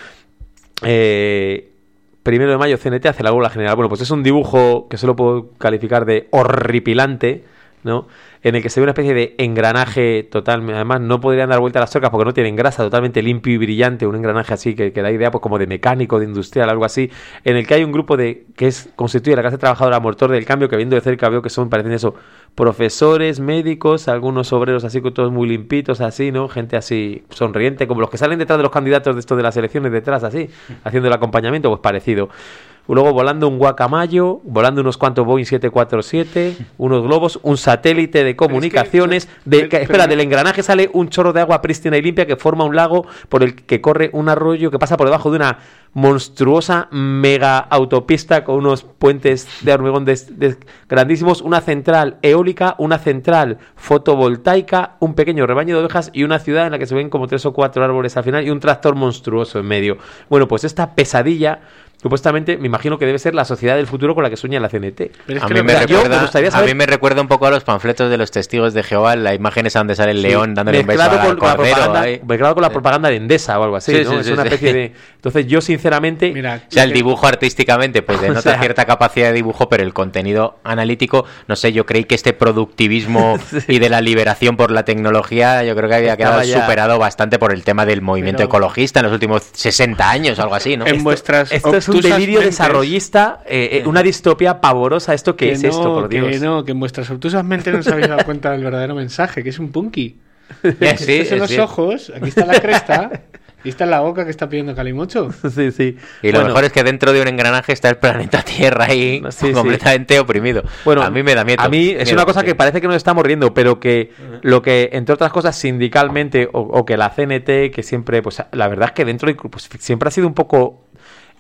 eh... Primero de mayo, C N T hace la huelga general. Bueno, pues es un dibujo que solo puedo calificar de horripilante, ¿no? En el que se ve una especie de engranaje total. Además, no podrían dar vuelta a las tuercas porque no tienen grasa, totalmente limpio y brillante. Un engranaje así que, que da idea, pues como de mecánico, de industrial, algo así. En el que hay un grupo de que es constituye la clase trabajadora motor del cambio, que viendo de cerca veo que son, parecen eso, profesores, médicos, algunos obreros así, todos muy limpitos, así, ¿no? Gente así sonriente, como los que salen detrás de los candidatos de esto de las elecciones, detrás, así, haciendo el acompañamiento, pues parecido. Luego volando un guacamayo, volando unos cuantos Boeing siete cuatro siete, unos globos, un satélite de comunicaciones. Es que, de, que, espera, del engranaje sale un chorro de agua prístina y limpia que forma un lago por el que corre un arroyo que pasa por debajo de una monstruosa mega autopista con unos puentes de hormigón de, de, grandísimos, una central eólica, una central fotovoltaica, un pequeño rebaño de ovejas y una ciudad en la que se ven como tres o cuatro árboles al final y un tractor monstruoso en medio. Bueno, pues esta pesadilla supuestamente me imagino que debe ser la sociedad del futuro con la que sueña la C N T. Pero es a, que mí me recuerda, me a mí me recuerda un poco a los panfletos de los testigos de Jehová, la imagen esa donde sale el león sí, dándole un beso al con, cordero. Mezclado con la propaganda de Endesa o algo así, sí, ¿no? Sí, es sí, una sí. especie de... Entonces yo sinceramente... Mira, o sea, el dibujo artísticamente pues denota o sea, cierta capacidad de dibujo, pero el contenido analítico, no sé, yo creí que este productivismo sí. y de la liberación por la tecnología, yo creo que había quedado ya superado bastante por el tema del movimiento pero... ecologista en los últimos sesenta años o algo así, ¿no? En esto, vuestras esto es un delirio desarrollista, eh, eh, una distopía pavorosa. ¿Esto qué que es no, esto, por Dios? Que no, que en vuestras obtusas mentes no os habéis dado cuenta del verdadero mensaje, que es un punky. Yeah, sí, estos son los sí. ojos, aquí está la cresta... Y está en la boca que está pidiendo Calimocho. Sí, sí. Y lo bueno, mejor es que dentro de un engranaje está el planeta Tierra ahí sí, completamente sí. oprimido. Bueno, a mí me da miedo. A mí es miedo, una cosa sí. que parece que nos estamos riendo, pero que uh-huh. lo que, entre otras cosas, sindicalmente, o, o que la C N T, que siempre, pues la verdad es que dentro de, pues, siempre ha sido un poco...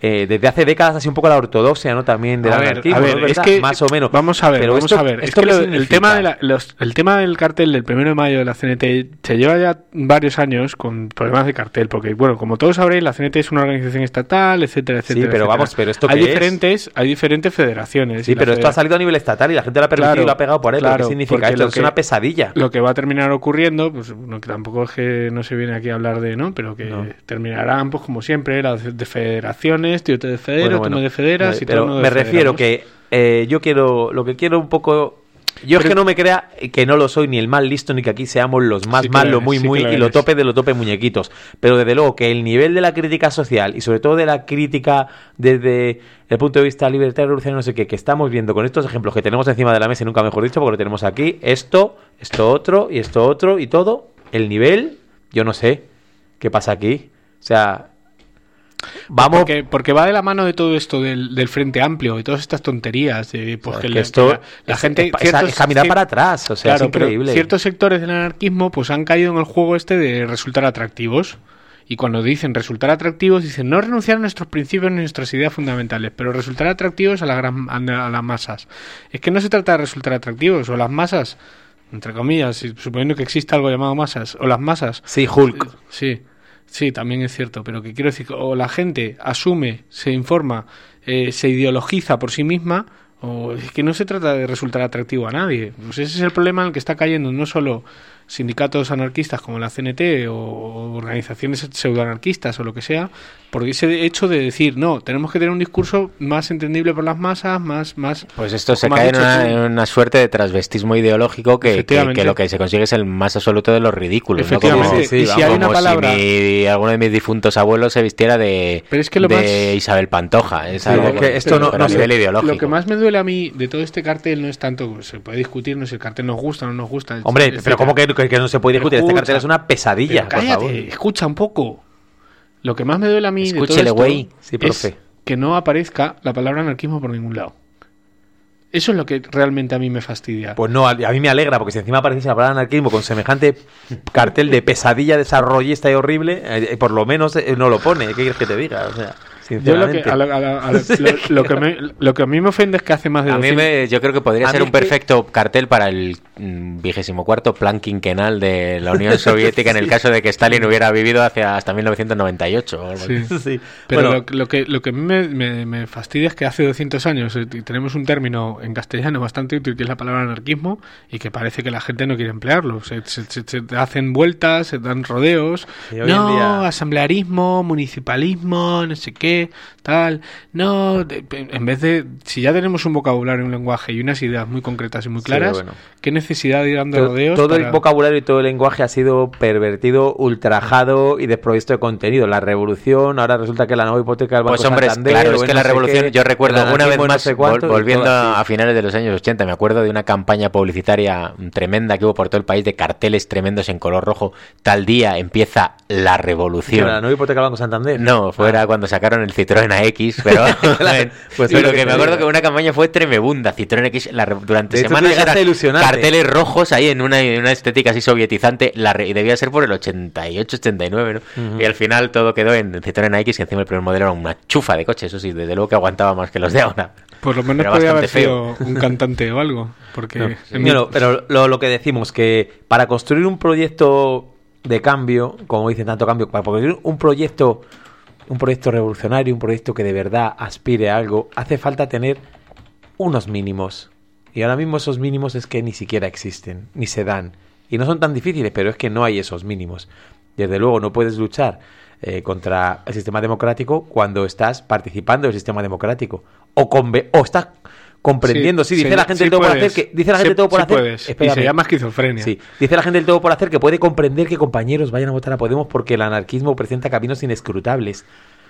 Eh, desde hace décadas ha sido un poco la ortodoxia, ¿no? También del anarquismo, a ver, ¿no? es que más o menos. Vamos a ver, pero vamos esto, a ver. Es ¿esto que qué lo, significa? el tema de la, los, el tema del cartel del primero de mayo de la C N T se lleva ya varios años con problemas de cartel, porque bueno, como todos sabréis, la C N T es una organización estatal, etcétera, etcétera. Sí, pero etcétera. vamos, pero esto hay ¿qué diferentes, es? hay diferentes federaciones. Sí, pero esto ha salido a nivel estatal y la gente lo ha permitido claro, y lo ha pegado por él. claro, ¿Qué significa esto? lo Es que, una pesadilla. Lo que va a terminar ocurriendo, pues no, que tampoco es que no se viene aquí a hablar de, ¿no? Pero que no. terminarán, pues como siempre, las de federaciones, tío te de federo, bueno, bueno, tú me de federas y pero todo me refiero que eh, yo quiero, lo que quiero un poco... Yo pero, es que no me crea que no lo soy ni el más listo ni que aquí seamos los más sí malos, muy, sí muy, y lo tope de lo tope muñequitos. Pero desde luego que el nivel de la crítica social y sobre todo de la crítica desde el punto de vista libertario, revolucionario, no sé qué, que estamos viendo con estos ejemplos que tenemos encima de la mesa y nunca mejor dicho, porque lo tenemos aquí, esto, esto otro y esto otro y todo, el nivel, yo no sé qué pasa aquí. O sea... Vamos. Porque, porque va de la mano de todo esto del, del Frente Amplio y todas estas tonterías. De, pues, que que la, esto que la, la es, gente. Es, ciertos, es caminar para atrás. O sea, claro, es increíble. Ciertos sectores del anarquismo pues han caído en el juego este de resultar atractivos. Y cuando dicen resultar atractivos, dicen no renunciar a nuestros principios ni nuestras ideas fundamentales, pero resultar atractivos a, la gran, a las masas. Es que no se trata de resultar atractivos, o las masas, entre comillas, suponiendo que exista algo llamado masas, o las masas. Sí, Hulk. Eh, sí. Sí, también es cierto, pero que quiero decir, o la gente asume, se informa, eh, se ideologiza por sí misma, o es que no se trata de resultar atractivo a nadie. Pues ese es el problema en el que está cayendo no solo sindicatos anarquistas como la C N T o organizaciones pseudoanarquistas o lo que sea, por ese hecho de decir, no, tenemos que tener un discurso más entendible por las masas, más... más pues esto se cae en una, en una suerte de transvestismo ideológico que, que, que lo que se consigue es el más absoluto de los ridículos. Efectivamente. ¿no? Como, sí, y si hay como una palabra... si mi, alguno de mis difuntos abuelos se vistiera de, pero es que lo de más... Isabel Pantoja. Es sí, algo, es que esto no, pero no a nivel sé. ideológico. Lo que más me duele a mí de todo este cartel no es tanto, se puede discutir, no sé, el cartel nos gusta o no nos gusta. Hombre, etcétera. Pero ¿cómo que, que, que no se puede discutir? Escucha, este cartel es una pesadilla, pero cállate, por favor. Escucha un poco. Lo que más me duele a mí Escúchele, de todo esto sí, profe. es que no aparezca la palabra anarquismo por ningún lado. Eso es lo que realmente a mí me fastidia. Pues no, a, a mí me alegra, porque si encima aparece la palabra anarquismo con semejante cartel de pesadilla desarrollista y horrible, eh, por lo menos eh, no lo pone. ¿Qué quieres que te diga? O sea... Yo lo que, a lo, a lo, a lo, lo, lo, que me, lo que a mí me ofende es que hace más de a mí me, yo creo que podría a ser un perfecto que... cartel para el vigésimo cuarto plan quinquenal de la Unión Soviética sí. en el caso de que Stalin hubiera vivido hacia hasta mil novecientos noventa y ocho o algo sí. Sí. Pero bueno, lo, lo que lo que a mí me, me, me fastidia es que hace doscientos años eh, tenemos un término en castellano bastante útil que es la palabra anarquismo y que parece que la gente no quiere emplearlo. Se, se, se, se hacen vueltas, se dan rodeos. No, día... asamblearismo, municipalismo, no sé qué. Tal, no, de, en vez de, si ya tenemos un vocabulario, un lenguaje y unas ideas muy concretas y muy claras, sí, bueno. ¿Qué necesidad de ir dando todo, rodeos? Todo para... el vocabulario y todo el lenguaje ha sido pervertido, ultrajado y desprovisto de contenido. La revolución, ahora resulta que la nueva hipoteca del Banco pues hombre, Santander, claro, es que no la revolución, qué, yo recuerdo una vez más, no sé cuánto, volviendo todo, a finales de los años ochenta, me acuerdo de una campaña publicitaria tremenda que hubo por todo el país, de carteles tremendos en color rojo, tal día empieza la revolución. ¿La nueva hipoteca del Banco Santander? No, fuera ah. cuando sacaron el Citroën A X, pero, pues pero que, que me acuerdo que una campaña fue tremebunda. Citroën A X la, durante de semanas eran carteles rojos ahí en una, en una estética así sovietizante, la, y debía ser por el ochenta y ocho, ochenta y nueve, ¿no? Uh-huh. Y al final todo quedó en Citroën A X y encima el primer modelo era una chufa de coche, eso sí, desde luego que aguantaba más que los de ahora. Por lo menos podría haber sido un cantante o algo, porque... No, sí. mi... no, pero lo, lo que decimos, que para construir un proyecto de cambio, como dicen tanto cambio, para construir un proyecto... un proyecto revolucionario, un proyecto que de verdad aspire a algo, hace falta tener unos mínimos. Y ahora mismo esos mínimos es que ni siquiera existen, ni se dan. Y no son tan difíciles, pero es que no hay esos mínimos. Desde luego no puedes luchar eh, contra el sistema democrático cuando estás participando del sistema democrático. O, conve- o estás comprendiendo. Sí, sí dice, sí, la gente sí todo por hacer que dice la gente sí, todo por sí hacer. Puedes. Y se llama esquizofrenia. Sí, dice la gente del todo por hacer que puede comprender que compañeros vayan a votar a Podemos porque el anarquismo presenta caminos inescrutables.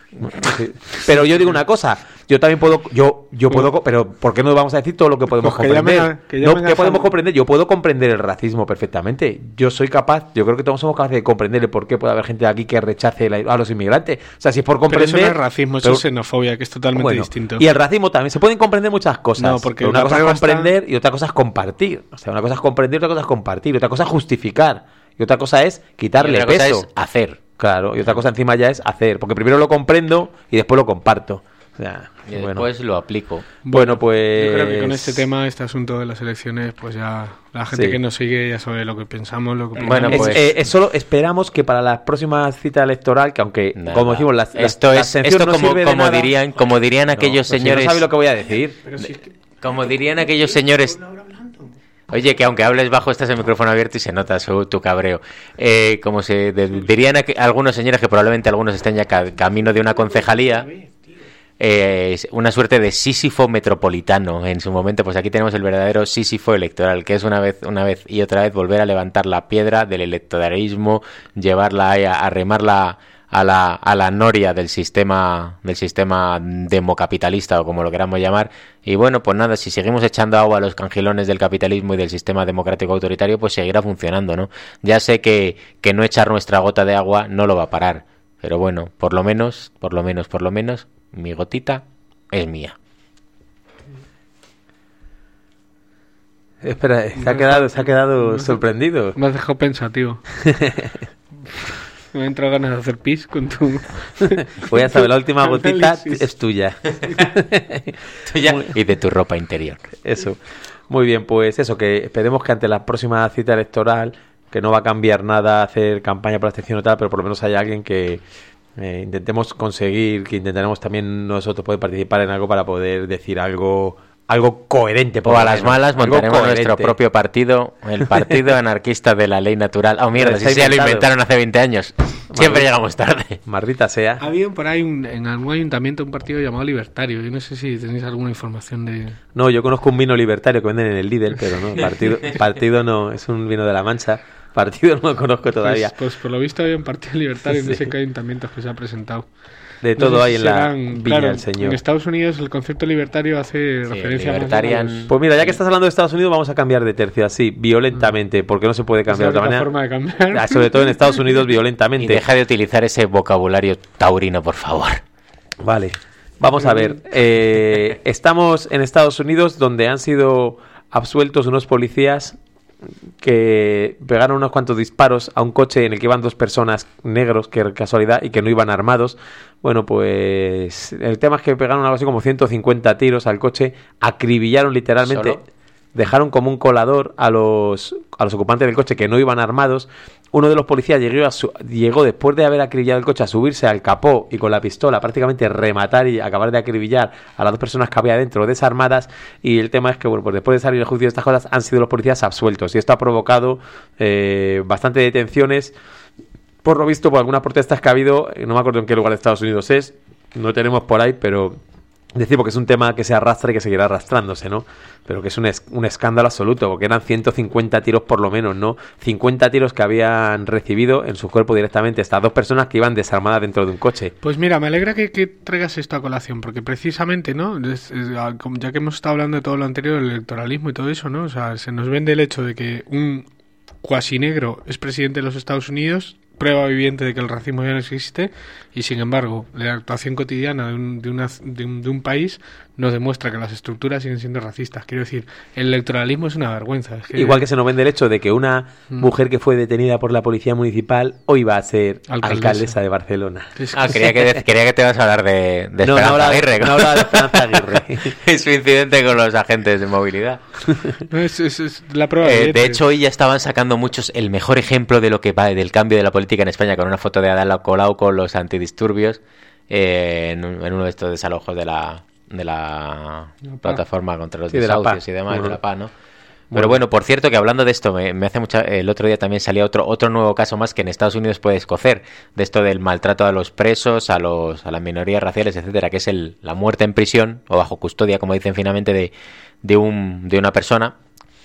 Pero yo digo una cosa, yo también puedo, yo, yo puedo, pero ¿por qué no vamos a decir todo lo que podemos pues que comprender? Llamen, que no, ¿qué podemos comprender? Yo puedo comprender el racismo perfectamente. Yo soy capaz, yo creo que todos somos capaces de comprender el por qué puede haber gente aquí que rechace la, a los inmigrantes. O sea, si es por comprender. Pero eso no es racismo, eso pero, es xenofobia, que es totalmente bueno, distinto. Y el racismo también, se pueden comprender muchas cosas. No, porque una cosa es comprender está... y otra cosa es compartir. O sea, una cosa es comprender, otra cosa es compartir, otra cosa es justificar y otra cosa es quitarle y otra peso. Cosa es hacer. Claro, y otra cosa encima ya es hacer, porque primero lo comprendo y después lo comparto. O sea, y bueno. después lo aplico. Bueno, pues... Yo creo que con este tema, este asunto de las elecciones, pues ya la gente sí. que nos sigue ya sabe lo que pensamos, lo que Bueno, pues... Es, eh, es solo esperamos que para la próxima cita electoral, que aunque, nada. como decimos, las, esto las, es esto no como, como dirían como dirían no, aquellos pues señores... Si no sabe lo que voy a decir. Pero si es que... Como dirían aquellos señores... Oye, que aunque hables bajo estás el micrófono abierto y se nota su, tu cabreo. Eh, como se de, dirían a, algunos señores, que probablemente algunos estén ya ca, camino de una concejalía, eh, una suerte de Sísifo metropolitano en su momento. Pues aquí tenemos el verdadero Sísifo electoral, que es una vez, una vez y otra vez volver a levantar la piedra del electoralismo, llevarla a, a remarla a la, a la noria del sistema del sistema democapitalista o como lo queramos llamar. Y bueno, pues nada, si seguimos echando agua a los cangilones del capitalismo y del sistema democrático autoritario, pues seguirá funcionando, ¿no? Ya sé que, que no echar nuestra gota de agua no lo va a parar, pero bueno, por lo menos, por lo menos, por lo menos, mi gotita es mía. Espera, se ha quedado, se ha quedado sorprendido. Me has dejado pensativo. Me ha entrado ganas de hacer pis con tu... Voy a saber, la última gotita es tuya. Tuya Muy... y de tu ropa interior. Eso. Muy bien, pues eso, que esperemos que ante la próxima cita electoral, que no va a cambiar nada hacer campaña por la abstención o tal, pero por lo menos haya alguien que eh, intentemos conseguir, que intentaremos también nosotros poder participar en algo para poder decir algo... algo coherente. O a las malas montaremos nuestro propio partido, el Partido Anarquista de la Ley Natural. Oh, mierda, si ya lo inventaron hace veinte años. Siempre Maldita, llegamos tarde. Maldita sea. Ha habido por ahí un, en algún ayuntamiento un partido llamado Libertario. Yo no sé si tenéis alguna información de... No, yo conozco un vino libertario que venden en el Lidl, pero no, partido, partido no, es un vino de la Mancha. Partido no lo conozco todavía. Pues, pues por lo visto había un partido libertario sí. en ese ayuntamiento que se ha presentado. De todo no sé hay si en la Villa claro, del Señor. En Estados Unidos el concepto libertario hace sí, referencia libertarian... a... Los... Pues mira, ya que estás hablando de Estados Unidos, vamos a cambiar de tercio así, violentamente, porque no se puede cambiar de otra manera. Forma de cambiar. Sobre todo en Estados Unidos, violentamente. Y deja de utilizar ese vocabulario taurino, por favor. Vale, vamos a ver. Eh, estamos en Estados Unidos, donde han sido absueltos unos policías que pegaron unos cuantos disparos a un coche en el que iban dos personas negros, que casualidad, y que no iban armados. Bueno, pues el tema es que pegaron algo así como ciento cincuenta tiros al coche, acribillaron literalmente, ¿solo? Dejaron como un colador a los, a los ocupantes del coche que no iban armados. Uno de los policías llegó, a su, llegó después de haber acribillado el coche a subirse al capó y con la pistola prácticamente rematar y acabar de acribillar a las dos personas que había dentro desarmadas. Y el tema es que, bueno, pues después de salir el juicio de estas cosas han sido los policías absueltos y esto ha provocado eh, bastante detenciones, por lo visto por algunas protestas que ha habido. No me acuerdo en qué lugar de Estados Unidos es, no tenemos por ahí, pero decimos que es un tema que se arrastra y que seguirá arrastrándose, ¿no? Pero que es un, es, un escándalo absoluto, porque eran ciento cincuenta tiros por lo menos, ¿no? cincuenta tiros que habían recibido en su cuerpo directamente estas dos personas que iban desarmadas dentro de un coche. Pues mira, me alegra que, que traigas esto a colación, porque precisamente, ¿no? Es, es, ya que hemos estado hablando de todo lo anterior, el electoralismo y todo eso, ¿no? O sea, se nos vende el hecho de que un cuasi negro es presidente de los Estados Unidos, prueba viviente de que el racismo ya no existe, y sin embargo la actuación cotidiana de un, de, una, de, un, de un país nos demuestra que las estructuras siguen siendo racistas. Quiero decir, el electoralismo es una vergüenza. Es que... Igual que se nos vende el hecho de que una mm. mujer que fue detenida por la policía municipal hoy va a ser alcaldesa, alcaldesa de Barcelona. Es que... Ah, creía que, creía que te ibas a hablar de, de no, Esperanza no Aguirre. No hablaba de Esperanza Aguirre. Es su incidente con los agentes de movilidad. No, es, es, es la prueba eh, de hecho, hoy ya estaban sacando muchos el mejor ejemplo de lo que va del cambio de la política en España, con una foto de Ada Colau con los antidisturbios eh, en, en uno de estos desalojos de la de la, la plataforma contra los sí, desahucios de y demás, uh-huh. de la P A, ¿no? Pero bueno, por cierto, que hablando de esto, me, me hace mucha... El otro día también salía otro otro nuevo caso más que en Estados Unidos puede escocer, de esto del maltrato a los presos, a los a las minorías raciales, etcétera, que es el la muerte en prisión o bajo custodia, como dicen finalmente, de, de, un, de una persona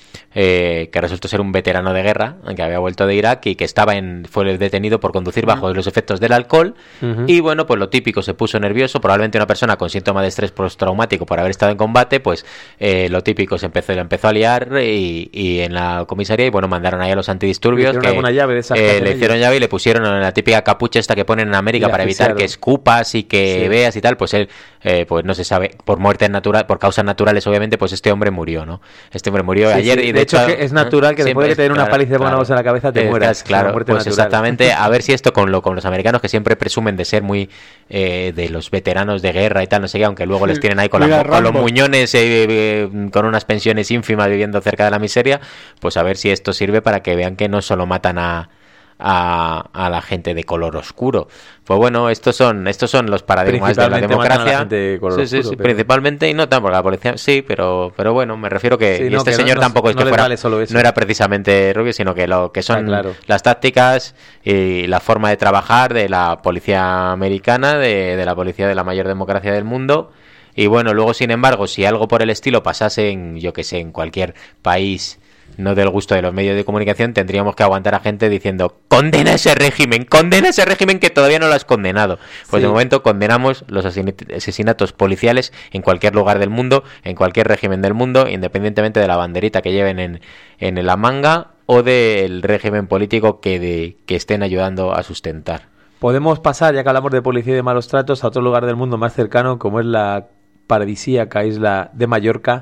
eh, que resultó ser un veterano de guerra que había vuelto de Irak y que estaba en fue detenido por conducir bajo uh-huh. los efectos del alcohol uh-huh. y bueno, pues lo típico, se puso nervioso, probablemente una persona con síntomas de estrés postraumático por haber estado en combate, pues eh, lo típico, se empezó, le empezó a liar y, y en la comisaría y bueno, mandaron ahí a los antidisturbios le que hicieron, llave de esas eh, le hicieron llave y le pusieron la típica capucha esta que ponen en América para evitar que escupas y que sí. veas y tal, pues él eh, pues no se sabe, por muertes naturales, por causas naturales, obviamente, pues este hombre murió, ¿no? Este hombre murió sí, ayer sí. y de, de hecho, hecho que es natural que después de tener claro, una paliza de claro, bonabos en la cabeza te mueras. Claro, pues natural. Exactamente. A ver si esto con lo con los americanos, que siempre presumen de ser muy eh, de los veteranos de guerra y tal, no sé qué, aunque luego les tienen ahí con, la, con los muñones eh, eh, con unas pensiones ínfimas viviendo cerca de la miseria, pues a ver si esto sirve para que vean que no solo matan a A, a la gente de color oscuro. Pues bueno, estos son estos son los paradigmas de la democracia. De color sí, sí, oscuro, sí, pero... principalmente, y no tan porque la policía sí, pero pero bueno, me refiero que sí, y no, este que señor no, tampoco es no que fuera vale solo eso. No era precisamente rubio, sino que lo que son ah, claro. las tácticas y la forma de trabajar de la policía americana, de, de la policía de la mayor democracia del mundo. Y bueno, luego sin embargo, si algo por el estilo pasase en, yo que sé, en cualquier país no del gusto de los medios de comunicación, tendríamos que aguantar a gente diciendo condena ese régimen, condena ese régimen que todavía no lo has condenado. Pues sí. De momento condenamos los asesinatos policiales en cualquier lugar del mundo, en cualquier régimen del mundo, independientemente de la banderita que lleven en, en la manga o del régimen político que, de, que estén ayudando a sustentar. Podemos pasar, ya que hablamos de policía y de malos tratos, a otro lugar del mundo más cercano, como es la paradisíaca isla de Mallorca,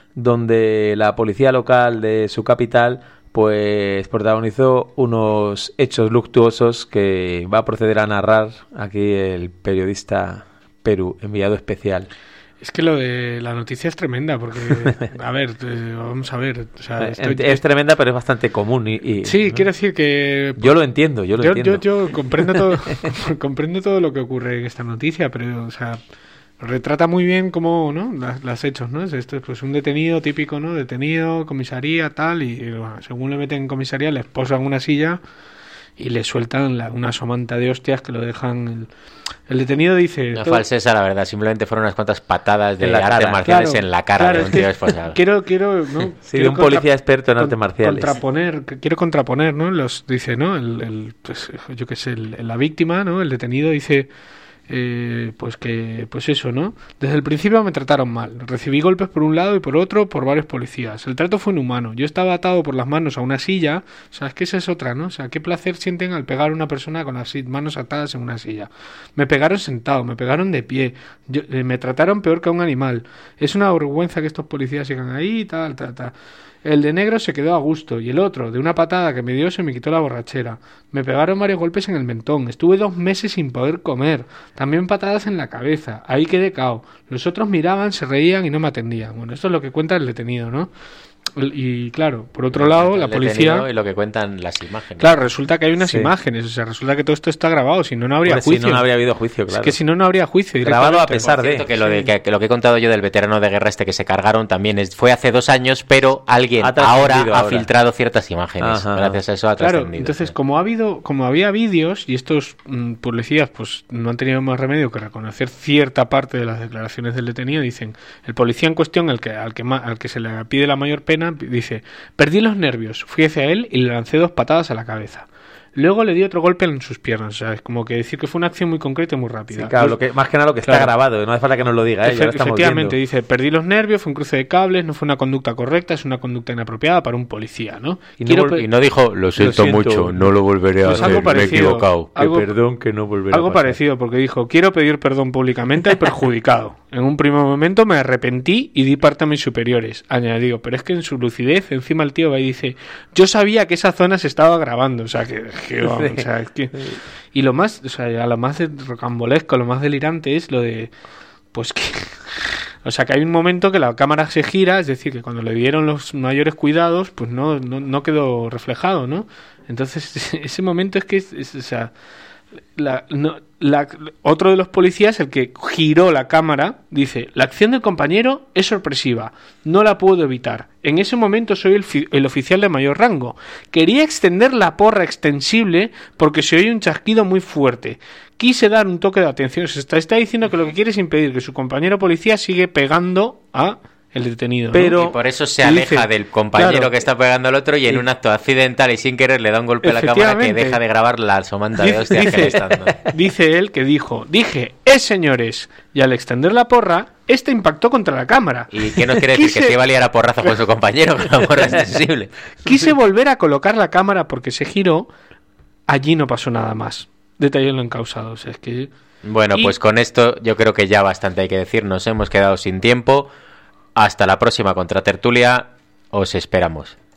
donde la policía local de su capital pues protagonizó unos hechos luctuosos que va a proceder a narrar aquí el periodista Perú, enviado especial. Es que lo de la noticia es tremenda, porque, a ver, eh, vamos a ver. O sea, estoy, es tremenda, pero es bastante común. Y, y sí, ¿no? Quiero decir que... Yo lo entiendo, yo lo yo, entiendo. Yo, yo comprendo todo, comprendo todo lo que ocurre en esta noticia, pero, o sea... retrata muy bien cómo, ¿no? Las, las hechos, ¿no? Esto es pues un detenido típico, ¿no? Detenido, comisaría, tal, y, y bueno, según le meten en comisaría, le posan una silla y le sueltan la, una somanta de hostias que lo dejan... El, el detenido dice... No fue esa, la verdad, simplemente fueron unas cuantas patadas de artes cara. marciales claro, en la cara claro, de un tío esposado. Quiero, quiero, ¿no? Sí, quiero de un contra, policía experto en artes marciales. Contraponer, quiero contraponer, ¿no? Los dice, ¿no? El, el pues, yo qué sé, el, la víctima, ¿no? El detenido dice... Eh, pues que pues eso, ¿no? Desde el principio me trataron mal. Recibí golpes por un lado y por otro por varios policías. El trato fue inhumano. Yo estaba atado por las manos a una silla. O sea, es que esa es otra, ¿no? O sea, qué placer sienten al pegar a una persona con las manos atadas en una silla. Me pegaron sentado, me pegaron de pie. Yo, eh, me trataron peor que a un animal. Es una vergüenza que estos policías sigan ahí, tal, tal, tal. El de negro se quedó a gusto y el otro, de una patada que me dio, se me quitó la borrachera. Me pegaron varios golpes en el mentón. Estuve dos meses sin poder comer. También patadas en la cabeza. Ahí quedé cao. Los otros miraban, se reían y no me atendían. Bueno, esto es lo que cuenta el detenido, ¿no? Y claro, por otro lado, la policía... Y lo que cuentan las imágenes. Claro, resulta que hay unas sí. imágenes. O sea, resulta que todo esto está grabado. Si no, no habría pues juicio. Si no, no habría habido juicio, claro. Es que si no, no habría juicio. Grabado a pesar de... Que lo, de que, que lo que he contado yo del veterano de guerra este que se cargaron también es, fue hace dos años, pero alguien ahora ha ahora. filtrado ciertas imágenes. Ajá. Gracias a eso ha Claro, trascendido. entonces, sí. como ha habido, como había vídeos, y estos mmm, policías pues no han tenido más remedio que reconocer cierta parte de las declaraciones del detenido, dicen, el policía en cuestión, el que, al, que, al que se le pide la mayor pena, dice... Perdí los nervios, fui hacia él y le lancé dos patadas a la cabeza. Luego le di otro golpe en sus piernas. O sea, es como que decir que fue una acción muy concreta y muy rápida. Sí, claro, pues, lo que, más que nada lo que claro. está grabado. No hace falta que nos lo diga, ¿eh? Ya lo estamos Efectivamente, viendo. dice, perdí los nervios, fue un cruce de cables, no fue una conducta correcta, es una conducta inapropiada para un policía, ¿no? Y, no, vol- y no dijo, lo siento, lo siento mucho, no lo volveré pues a hacer, me he equivocado. Algo, que perdón, que no volveré Algo a pasar. parecido, porque dijo, quiero pedir perdón públicamente al perjudicado. En un primer momento me arrepentí y di parte a mis superiores. Añadió, pero es que en su lucidez, encima el tío va y dice, yo sabía que esa zona se estaba grabando. O sea, que... que vamos, sí. o sea, es que... Y lo más, o sea, lo más rocambolesco, lo más delirante es lo de, pues que, o sea, que hay un momento que la cámara se gira, es decir, que cuando le dieron los mayores cuidados, pues no, no, no quedó reflejado, ¿no? Entonces, ese momento es que, es, es, o sea, la, no, la, otro de los policías, el que giró la cámara, dice, la acción del compañero es sorpresiva, no la puedo evitar. En ese momento soy el, fi- el oficial de mayor rango. Quería extender la porra extensible porque se oye un chasquido muy fuerte. Quise dar un toque de atención. Se está, está diciendo que lo que quiere es impedir que su compañero policía sigue pegando a el detenido, pero ¿no? Y por eso se aleja dice, del compañero claro, que está pegando al otro y en sí. un acto accidental y sin querer le da un golpe a la cámara que deja de grabar la somanta de hostias dice, que le está dando. Dice él que dijo, dije, eh señores, y al extender la porra, este impactó contra la cámara. ¿Y qué nos quiere decir? Quise... Que se iba a liar a porrazos con su compañero, que la porra es sensible. Quise volver a colocar la cámara porque se giró, allí no pasó nada más. detalle lo encausado. O sea, es que... Bueno, y... pues con esto yo creo que ya bastante hay que decir. Nos hemos quedado sin tiempo. Hasta la próxima contratertulia. Os esperamos.